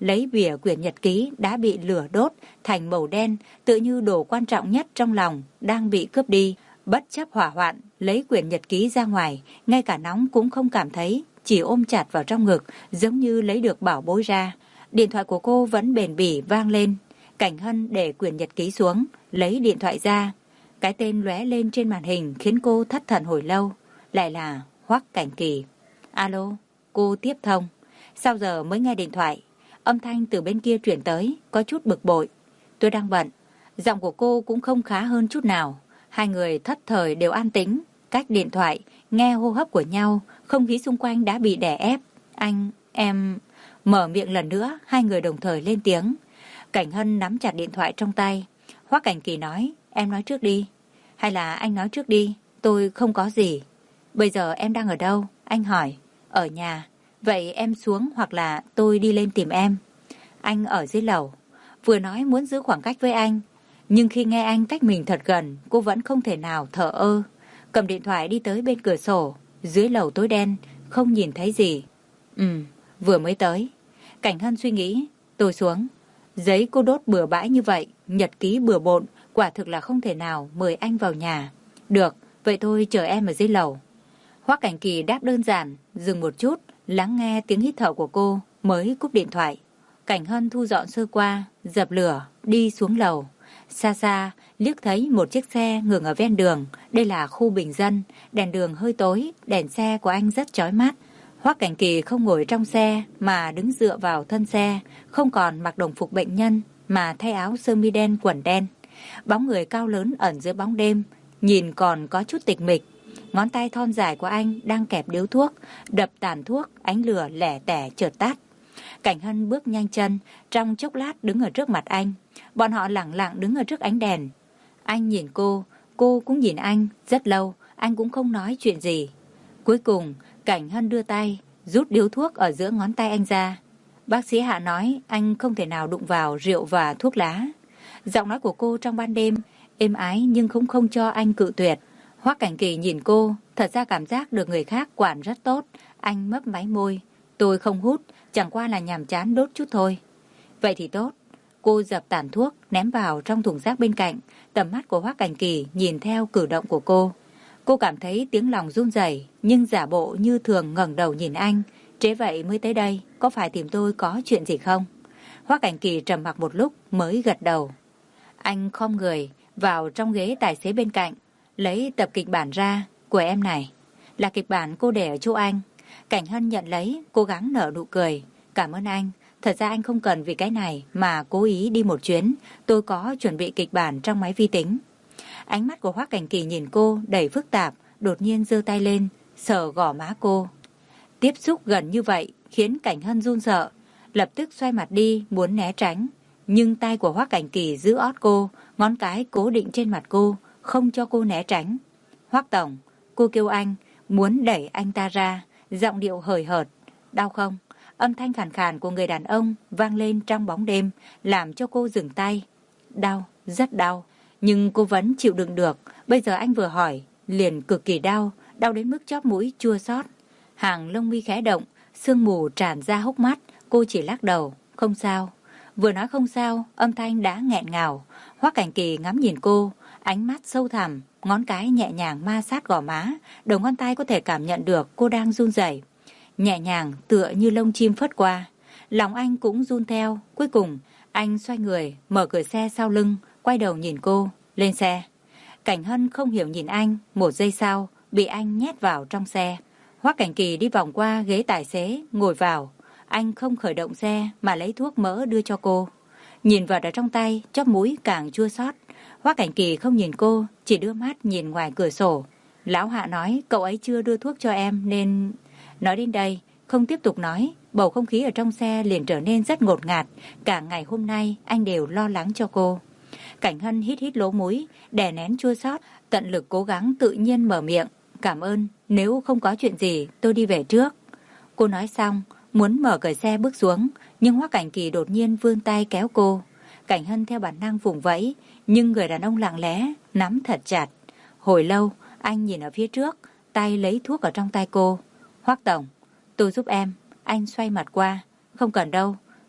lấy bìa quyển nhật ký đã bị lửa đốt thành màu đen, tựa như đồ quan trọng nhất trong lòng đang bị cướp đi. Bất chấp hỏa hoạn, lấy quyển nhật ký ra ngoài, ngay cả nóng cũng không cảm thấy, chỉ ôm chặt vào trong ngực, giống như lấy được bảo bối ra. Điện thoại của cô vẫn bền bỉ vang lên. Cảnh Hân để quyển nhật ký xuống, lấy điện thoại ra. Cái tên lóe lên trên màn hình khiến cô thất thần hồi lâu. Lại là Hoắc Cảnh Kỳ. Alo, cô tiếp thông. Sau giờ mới nghe điện thoại. Âm thanh từ bên kia chuyển tới, có chút bực bội. Tôi đang bận. Giọng của cô cũng không khá hơn chút nào. Hai người thất thời đều an tĩnh, cách điện thoại, nghe hô hấp của nhau, không khí xung quanh đã bị đè ép. Anh, em... Mở miệng lần nữa, hai người đồng thời lên tiếng. Cảnh Hân nắm chặt điện thoại trong tay. Hoắc Cảnh Kỳ nói, em nói trước đi. Hay là anh nói trước đi, tôi không có gì. Bây giờ em đang ở đâu? Anh hỏi. Ở nhà. Vậy em xuống hoặc là tôi đi lên tìm em. Anh ở dưới lầu. Vừa nói muốn giữ khoảng cách với anh. Nhưng khi nghe anh cách mình thật gần, cô vẫn không thể nào thở ơ. Cầm điện thoại đi tới bên cửa sổ. Dưới lầu tối đen, không nhìn thấy gì. Ừ, vừa mới tới. Cảnh Hân suy nghĩ. Tôi xuống. Giấy cô đốt bừa bãi như vậy, nhật ký bừa bộn, quả thực là không thể nào mời anh vào nhà. Được, vậy tôi chờ em ở dưới lầu. Hoắc Cảnh Kỳ đáp đơn giản, dừng một chút, lắng nghe tiếng hít thở của cô, mới cúp điện thoại. Cảnh Hân thu dọn sơ qua, dập lửa, đi xuống lầu. Xa xa, liếc thấy một chiếc xe ngừng ở ven đường. Đây là khu bình dân, đèn đường hơi tối, đèn xe của anh rất chói mắt. Hoắc Cảnh Kỳ không ngồi trong xe mà đứng dựa vào thân xe, không còn mặc đồng phục bệnh nhân mà thay áo sơ mi đen quần đen. Bóng người cao lớn ẩn giữa bóng đêm, nhìn còn có chút tịch mịch. Ngón tay thon dài của anh đang kẹp điếu thuốc, đập tàn thuốc, ánh lửa lẻ tẻ chợt tắt. Cảnh Hân bước nhanh chân, trong chốc lát đứng ở trước mặt anh. Bọn họ lặng lặng đứng ở trước ánh đèn. Anh nhìn cô, cô cũng nhìn anh, rất lâu, anh cũng không nói chuyện gì. Cuối cùng, Cảnh Hân đưa tay, rút điếu thuốc ở giữa ngón tay anh ra. Bác sĩ Hạ nói anh không thể nào đụng vào rượu và thuốc lá. Giọng nói của cô trong ban đêm, êm ái nhưng cũng không cho anh cự tuyệt. Hoắc Cảnh Kỳ nhìn cô, thật ra cảm giác được người khác quản rất tốt. Anh mấp máy môi. Tôi không hút, chẳng qua là nhàm chán đốt chút thôi. Vậy thì tốt. Cô dập tàn thuốc, ném vào trong thùng rác bên cạnh. Tầm mắt của Hoắc Cảnh Kỳ nhìn theo cử động của cô. Cô cảm thấy tiếng lòng run rẩy, nhưng giả bộ như thường ngẩng đầu nhìn anh. Trễ vậy mới tới đây, có phải tìm tôi có chuyện gì không? Hoắc Cảnh Kỳ trầm mặc một lúc mới gật đầu. Anh khom người vào trong ghế tài xế bên cạnh, lấy tập kịch bản ra. Của em này là kịch bản cô để ở chỗ anh. Cảnh Hân nhận lấy, cố gắng nở nụ cười. Cảm ơn anh. Thật ra anh không cần vì cái này mà cố ý đi một chuyến. Tôi có chuẩn bị kịch bản trong máy vi tính. Ánh mắt của Hoắc Cảnh Kỳ nhìn cô đầy phức tạp, đột nhiên giơ tay lên, sờ gò má cô. Tiếp xúc gần như vậy khiến Cảnh Hân run sợ, lập tức xoay mặt đi muốn né tránh. Nhưng tay của Hoắc Cảnh Kỳ giữ ót cô, ngón cái cố định trên mặt cô, không cho cô né tránh. Hoắc tổng, cô kêu anh, muốn đẩy anh ta ra, giọng điệu hời hợt. Đau không? Âm thanh khàn khàn của người đàn ông vang lên trong bóng đêm, làm cho cô dừng tay. Đau, rất đau. Nhưng cô vẫn chịu đựng được. Bây giờ anh vừa hỏi, liền cực kỳ đau, đau đến mức chóp mũi chua xót. Hàng lông mi khẽ động, sương mù tràn ra hốc mắt, cô chỉ lắc đầu, không sao. Vừa nói không sao, âm thanh đã nghẹn ngào. Hoắc Cảnh Kỳ ngắm nhìn cô, ánh mắt sâu thẳm, ngón cái nhẹ nhàng ma sát gò má, đầu ngón tay có thể cảm nhận được cô đang run rẩy, nhẹ nhàng tựa như lông chim phất qua. Lòng anh cũng run theo. Cuối cùng, anh xoay người, mở cửa xe sau lưng, quay đầu nhìn cô, lên xe. Cảnh Hân không hiểu nhìn anh, một giây sau, bị anh nhét vào trong xe. Hoắc Cảnh Kỳ đi vòng qua ghế tài xế, ngồi vào. Anh không khởi động xe mà lấy thuốc mỡ đưa cho cô. Nhìn vật ở trong tay, chóp mũi càng chua xót. Hoắc Cảnh Kỳ không nhìn cô, chỉ đưa mắt nhìn ngoài cửa sổ. Lão Hạ nói cậu ấy chưa đưa thuốc cho em nên... Nói đến đây, không tiếp tục nói, bầu không khí ở trong xe liền trở nên rất ngột ngạt. Cả ngày hôm nay anh đều lo lắng cho cô. Cảnh Hân hít hít lỗ mũi, đè nén chua xót, tận lực cố gắng tự nhiên mở miệng. Cảm ơn, nếu không có chuyện gì tôi đi về trước. Cô nói xong, muốn mở cởi xe bước xuống, nhưng Hoắc Cảnh Kỳ đột nhiên vươn tay kéo cô. Cảnh Hân theo bản năng vùng vẫy, nhưng người đàn ông lặng lẽ nắm thật chặt. Hồi lâu, anh nhìn ở phía trước, tay lấy thuốc ở trong tay cô. Hoắc tổng, tôi giúp em. Anh xoay mặt qua. Không cần đâu,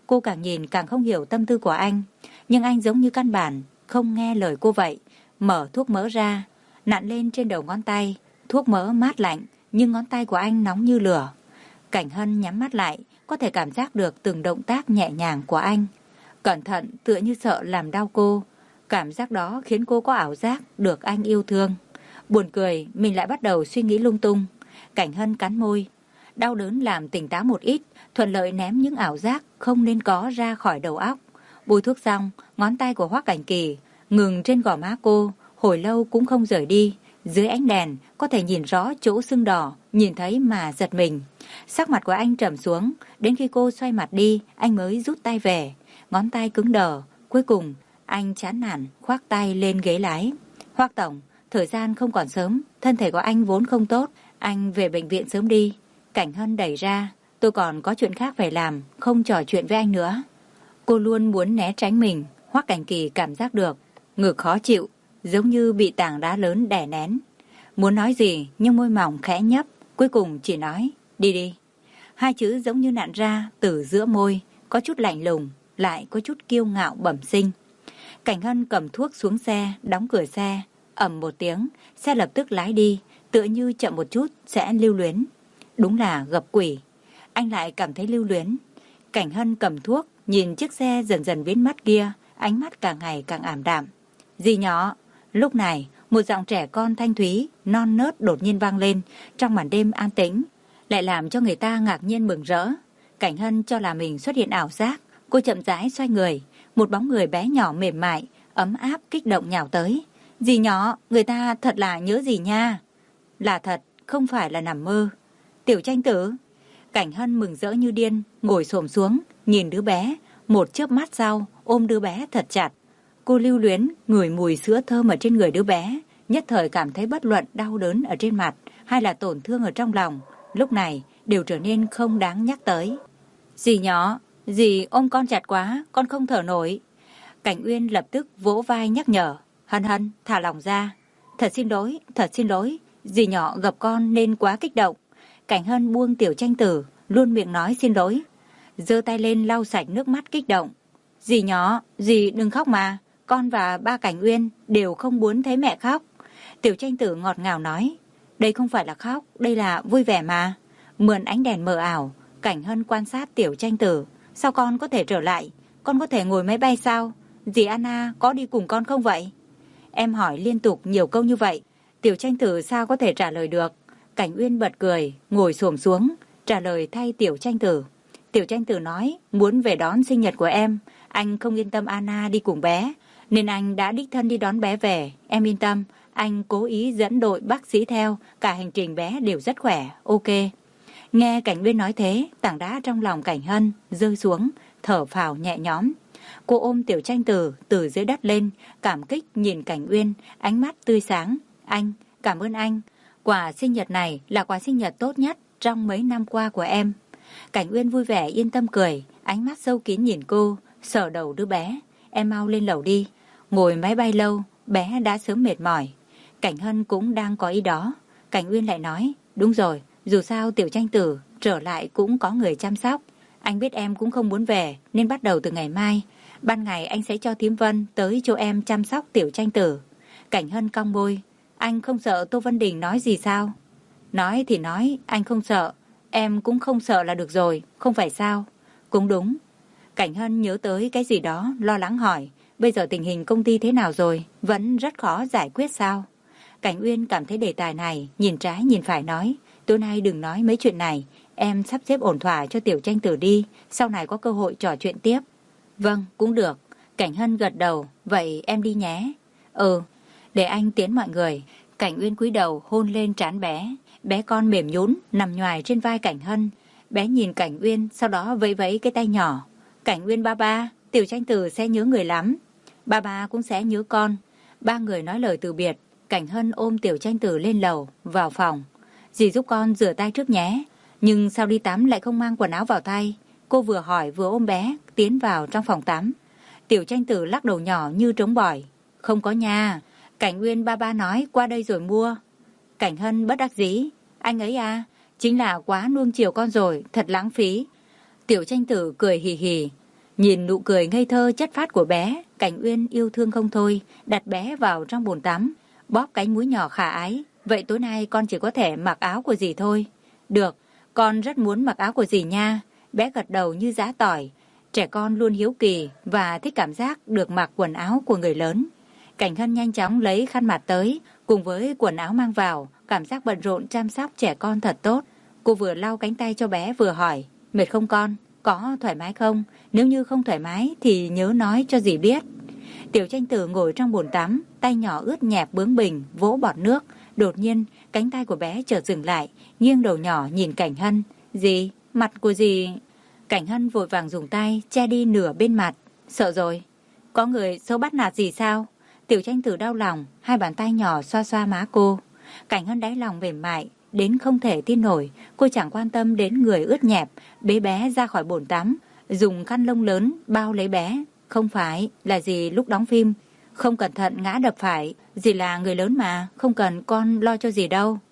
Cô càng nhìn càng không hiểu tâm tư của anh, nhưng anh giống như căn bản không nghe lời cô vậy. Mở thuốc mỡ ra, nặn lên trên đầu ngón tay. Thuốc mỡ mát lạnh, nhưng ngón tay của anh nóng như lửa. Cảnh Hân nhắm mắt lại, có thể cảm giác được từng động tác nhẹ nhàng của anh. Cẩn thận tựa như sợ làm đau cô. Cảm giác đó khiến cô có ảo giác được anh yêu thương. Buồn cười, mình lại bắt đầu suy nghĩ lung tung. Cảnh Hân cắn môi. Đau đớn làm tỉnh táo một ít, thuận lợi ném những ảo giác không nên có ra khỏi đầu óc. Bôi thuốc xong, ngón tay của Hoắc Cảnh Kỳ ngừng trên gò má cô, hồi lâu cũng không rời đi. Dưới ánh đèn có thể nhìn rõ chỗ sưng đỏ, nhìn thấy mà giật mình. Sắc mặt của anh trầm xuống, đến khi cô xoay mặt đi, anh mới rút tay về. Ngón tay cứng đờ, cuối cùng anh chán nản khoác tay lên ghế lái. Hoắc tổng, thời gian không còn sớm, thân thể của anh vốn không tốt, anh về bệnh viện sớm đi. Cảnh Hân đẩy ra, tôi còn có chuyện khác phải làm, không trò chuyện với anh nữa. Cô luôn muốn né tránh mình. Hoắc Cảnh Kỳ cảm giác được, ngực khó chịu, giống như bị tảng đá lớn đè nén. Muốn nói gì nhưng môi mỏng khẽ nhấp, cuối cùng chỉ nói, đi đi. Hai chữ giống như nặn ra từ giữa môi, có chút lạnh lùng, lại có chút kiêu ngạo bẩm sinh. Cảnh Hân cầm thuốc xuống xe, đóng cửa xe, ầm một tiếng, xe lập tức lái đi, tựa như chậm một chút sẽ lưu luyến. Đúng là gặp quỷ. Anh lại cảm thấy lưu luyến. Cảnh Hân cầm thuốc, nhìn chiếc xe dần dần biến mất kia, ánh mắt càng ngày càng ảm đạm. Dì nhỏ. Lúc này, một giọng trẻ con thanh thúy, non nớt đột nhiên vang lên trong màn đêm an tĩnh, lại làm cho người ta ngạc nhiên mừng rỡ. Cảnh Hân cho là mình xuất hiện ảo giác, cô chậm rãi xoay người, một bóng người bé nhỏ mềm mại, ấm áp kích động nhào tới. Dì nhỏ, người ta thật là nhớ dì nha. Là thật, không phải là nằm mơ. Tiểu Tranh Tử. Cảnh Hân mừng rỡ như điên, ngồi xổm xuống, nhìn đứa bé, một chớp mắt sau, ôm đứa bé thật chặt. Cô lưu luyến, ngửi mùi sữa thơm ở trên người đứa bé, nhất thời cảm thấy bất luận đau đớn ở trên mặt hay là tổn thương ở trong lòng, lúc này đều trở nên không đáng nhắc tới. Dì nhỏ, dì ôm con chặt quá, con không thở nổi. Cảnh Uyên lập tức vỗ vai nhắc nhở. Hân Hân, thả lòng ra. Thật xin lỗi, thật xin lỗi, dì nhỏ gặp con nên quá kích động. Cảnh Hân buông Tiểu Tranh Tử, luôn miệng nói xin lỗi, giơ tay lên lau sạch nước mắt kích động. Dì nhỏ, dì đừng khóc mà, con và ba Cảnh Uyên đều không muốn thấy mẹ khóc. Tiểu Tranh Tử ngọt ngào nói, đây không phải là khóc, đây là vui vẻ mà. Mượn ánh đèn mờ ảo, Cảnh Hân quan sát Tiểu Tranh Tử. Sao con có thể trở lại? Con có thể ngồi máy bay sao? Dì Anna có đi cùng con không vậy? Em hỏi liên tục nhiều câu như vậy, Tiểu Tranh Tử sao có thể trả lời được? Cảnh Uyên bật cười, ngồi xổm xuống, trả lời thay Tiểu Tranh Tử. Tiểu Tranh Tử nói muốn về đón sinh nhật của em, anh không yên tâm Anna đi cùng bé, nên anh đã đích thân đi đón bé về. Em yên tâm, anh cố ý dẫn đội bác sĩ theo, cả hành trình bé đều rất khỏe, ok. Nghe Cảnh Uyên nói thế, tảng đá trong lòng Cảnh Hân rơi xuống, thở phào nhẹ nhõm. Cô ôm Tiểu Tranh Tử từ dưới đất lên, cảm kích nhìn Cảnh Uyên, ánh mắt tươi sáng. Anh, cảm ơn anh. Quà sinh nhật này là quà sinh nhật tốt nhất trong mấy năm qua của em. Cảnh Uyên vui vẻ yên tâm cười, ánh mắt sâu kín nhìn cô, sờ đầu đứa bé. Em mau lên lầu đi. Ngồi máy bay lâu, bé đã sớm mệt mỏi. Cảnh Hân cũng đang có ý đó. Cảnh Uyên lại nói, đúng rồi, dù sao Tiểu Tranh Tử trở lại cũng có người chăm sóc. Anh biết em cũng không muốn về, nên bắt đầu từ ngày mai, ban ngày anh sẽ cho Thím Vân tới chỗ em chăm sóc Tiểu Tranh Tử. Cảnh Hân cong môi, anh không sợ Tô Vân Đình nói gì sao? Nói thì nói, anh không sợ, em cũng không sợ là được rồi, không phải sao? Cũng đúng. Cảnh Hân nhớ tới cái gì đó, lo lắng hỏi, bây giờ tình hình công ty thế nào rồi, vẫn rất khó giải quyết sao? Cảnh Uyên cảm thấy đề tài này, nhìn trái nhìn phải nói, tối nay đừng nói mấy chuyện này, em sắp xếp ổn thỏa cho Tiểu Tranh Tử đi, sau này có cơ hội trò chuyện tiếp. Vâng, cũng được. Cảnh Hân gật đầu, vậy em đi nhé. Ừ, để anh tiến mọi người. Cảnh Uyên cúi đầu hôn lên trán bé, bé con mềm nhũn nằm nhoài trên vai Cảnh Hân. Bé nhìn Cảnh Uyên, sau đó vẫy vẫy cái tay nhỏ. Cảnh Uyên ba ba, Tiểu Tranh Tử sẽ nhớ người lắm. Ba ba cũng sẽ nhớ con. Ba người nói lời từ biệt. Cảnh Hân ôm Tiểu Tranh Tử lên lầu, vào phòng. Dì giúp con rửa tay trước nhé. Nhưng sao đi tắm lại không mang quần áo vào tay? Cô vừa hỏi vừa ôm bé tiến vào trong phòng tắm. Tiểu Tranh Tử lắc đầu nhỏ như trống bỏi. Không có nha. Cảnh Uyên ba ba nói qua đây rồi mua. Cảnh Hân bất đắc dĩ. Anh ấy à, chính là quá nuông chiều con rồi, thật lãng phí. Tiểu Tranh Tử cười hì hì. Nhìn nụ cười ngây thơ chất phác của bé, Cảnh Uyên yêu thương không thôi, đặt bé vào trong bồn tắm, bóp cánh mũi nhỏ khả ái. Vậy tối nay con chỉ có thể mặc áo của dì thôi. Được, con rất muốn mặc áo của dì nha. Bé gật đầu như giã tỏi. Trẻ con luôn hiếu kỳ và thích cảm giác được mặc quần áo của người lớn. Cảnh Hân nhanh chóng lấy khăn mặt tới, cùng với quần áo mang vào, cảm giác bận rộn chăm sóc trẻ con thật tốt. Cô vừa lau cánh tay cho bé vừa hỏi, mệt không con? Có thoải mái không? Nếu như không thoải mái thì nhớ nói cho dì biết. Tiểu Tranh Tử ngồi trong bồn tắm, tay nhỏ ướt nhẹp bướng bỉnh, vỗ bọt nước. Đột nhiên, cánh tay của bé chợt dừng lại, nghiêng đầu nhỏ nhìn Cảnh Hân. Dì, mặt của dì... Cảnh Hân vội vàng dùng tay che đi nửa bên mặt. Sợ rồi. Có người xấu bắt nạt gì sao? Tiểu Tranh Tử đau lòng, hai bàn tay nhỏ xoa xoa má cô. Cảnh Hân đáy lòng mềm mại, đến không thể tin nổi. Cô chẳng quan tâm đến người ướt nhẹp, bế bé ra khỏi bồn tắm, dùng khăn lông lớn bao lấy bé. Không phải là dì lúc đóng phim không cẩn thận ngã đập phải. Dì là người lớn mà, không cần con lo cho dì đâu.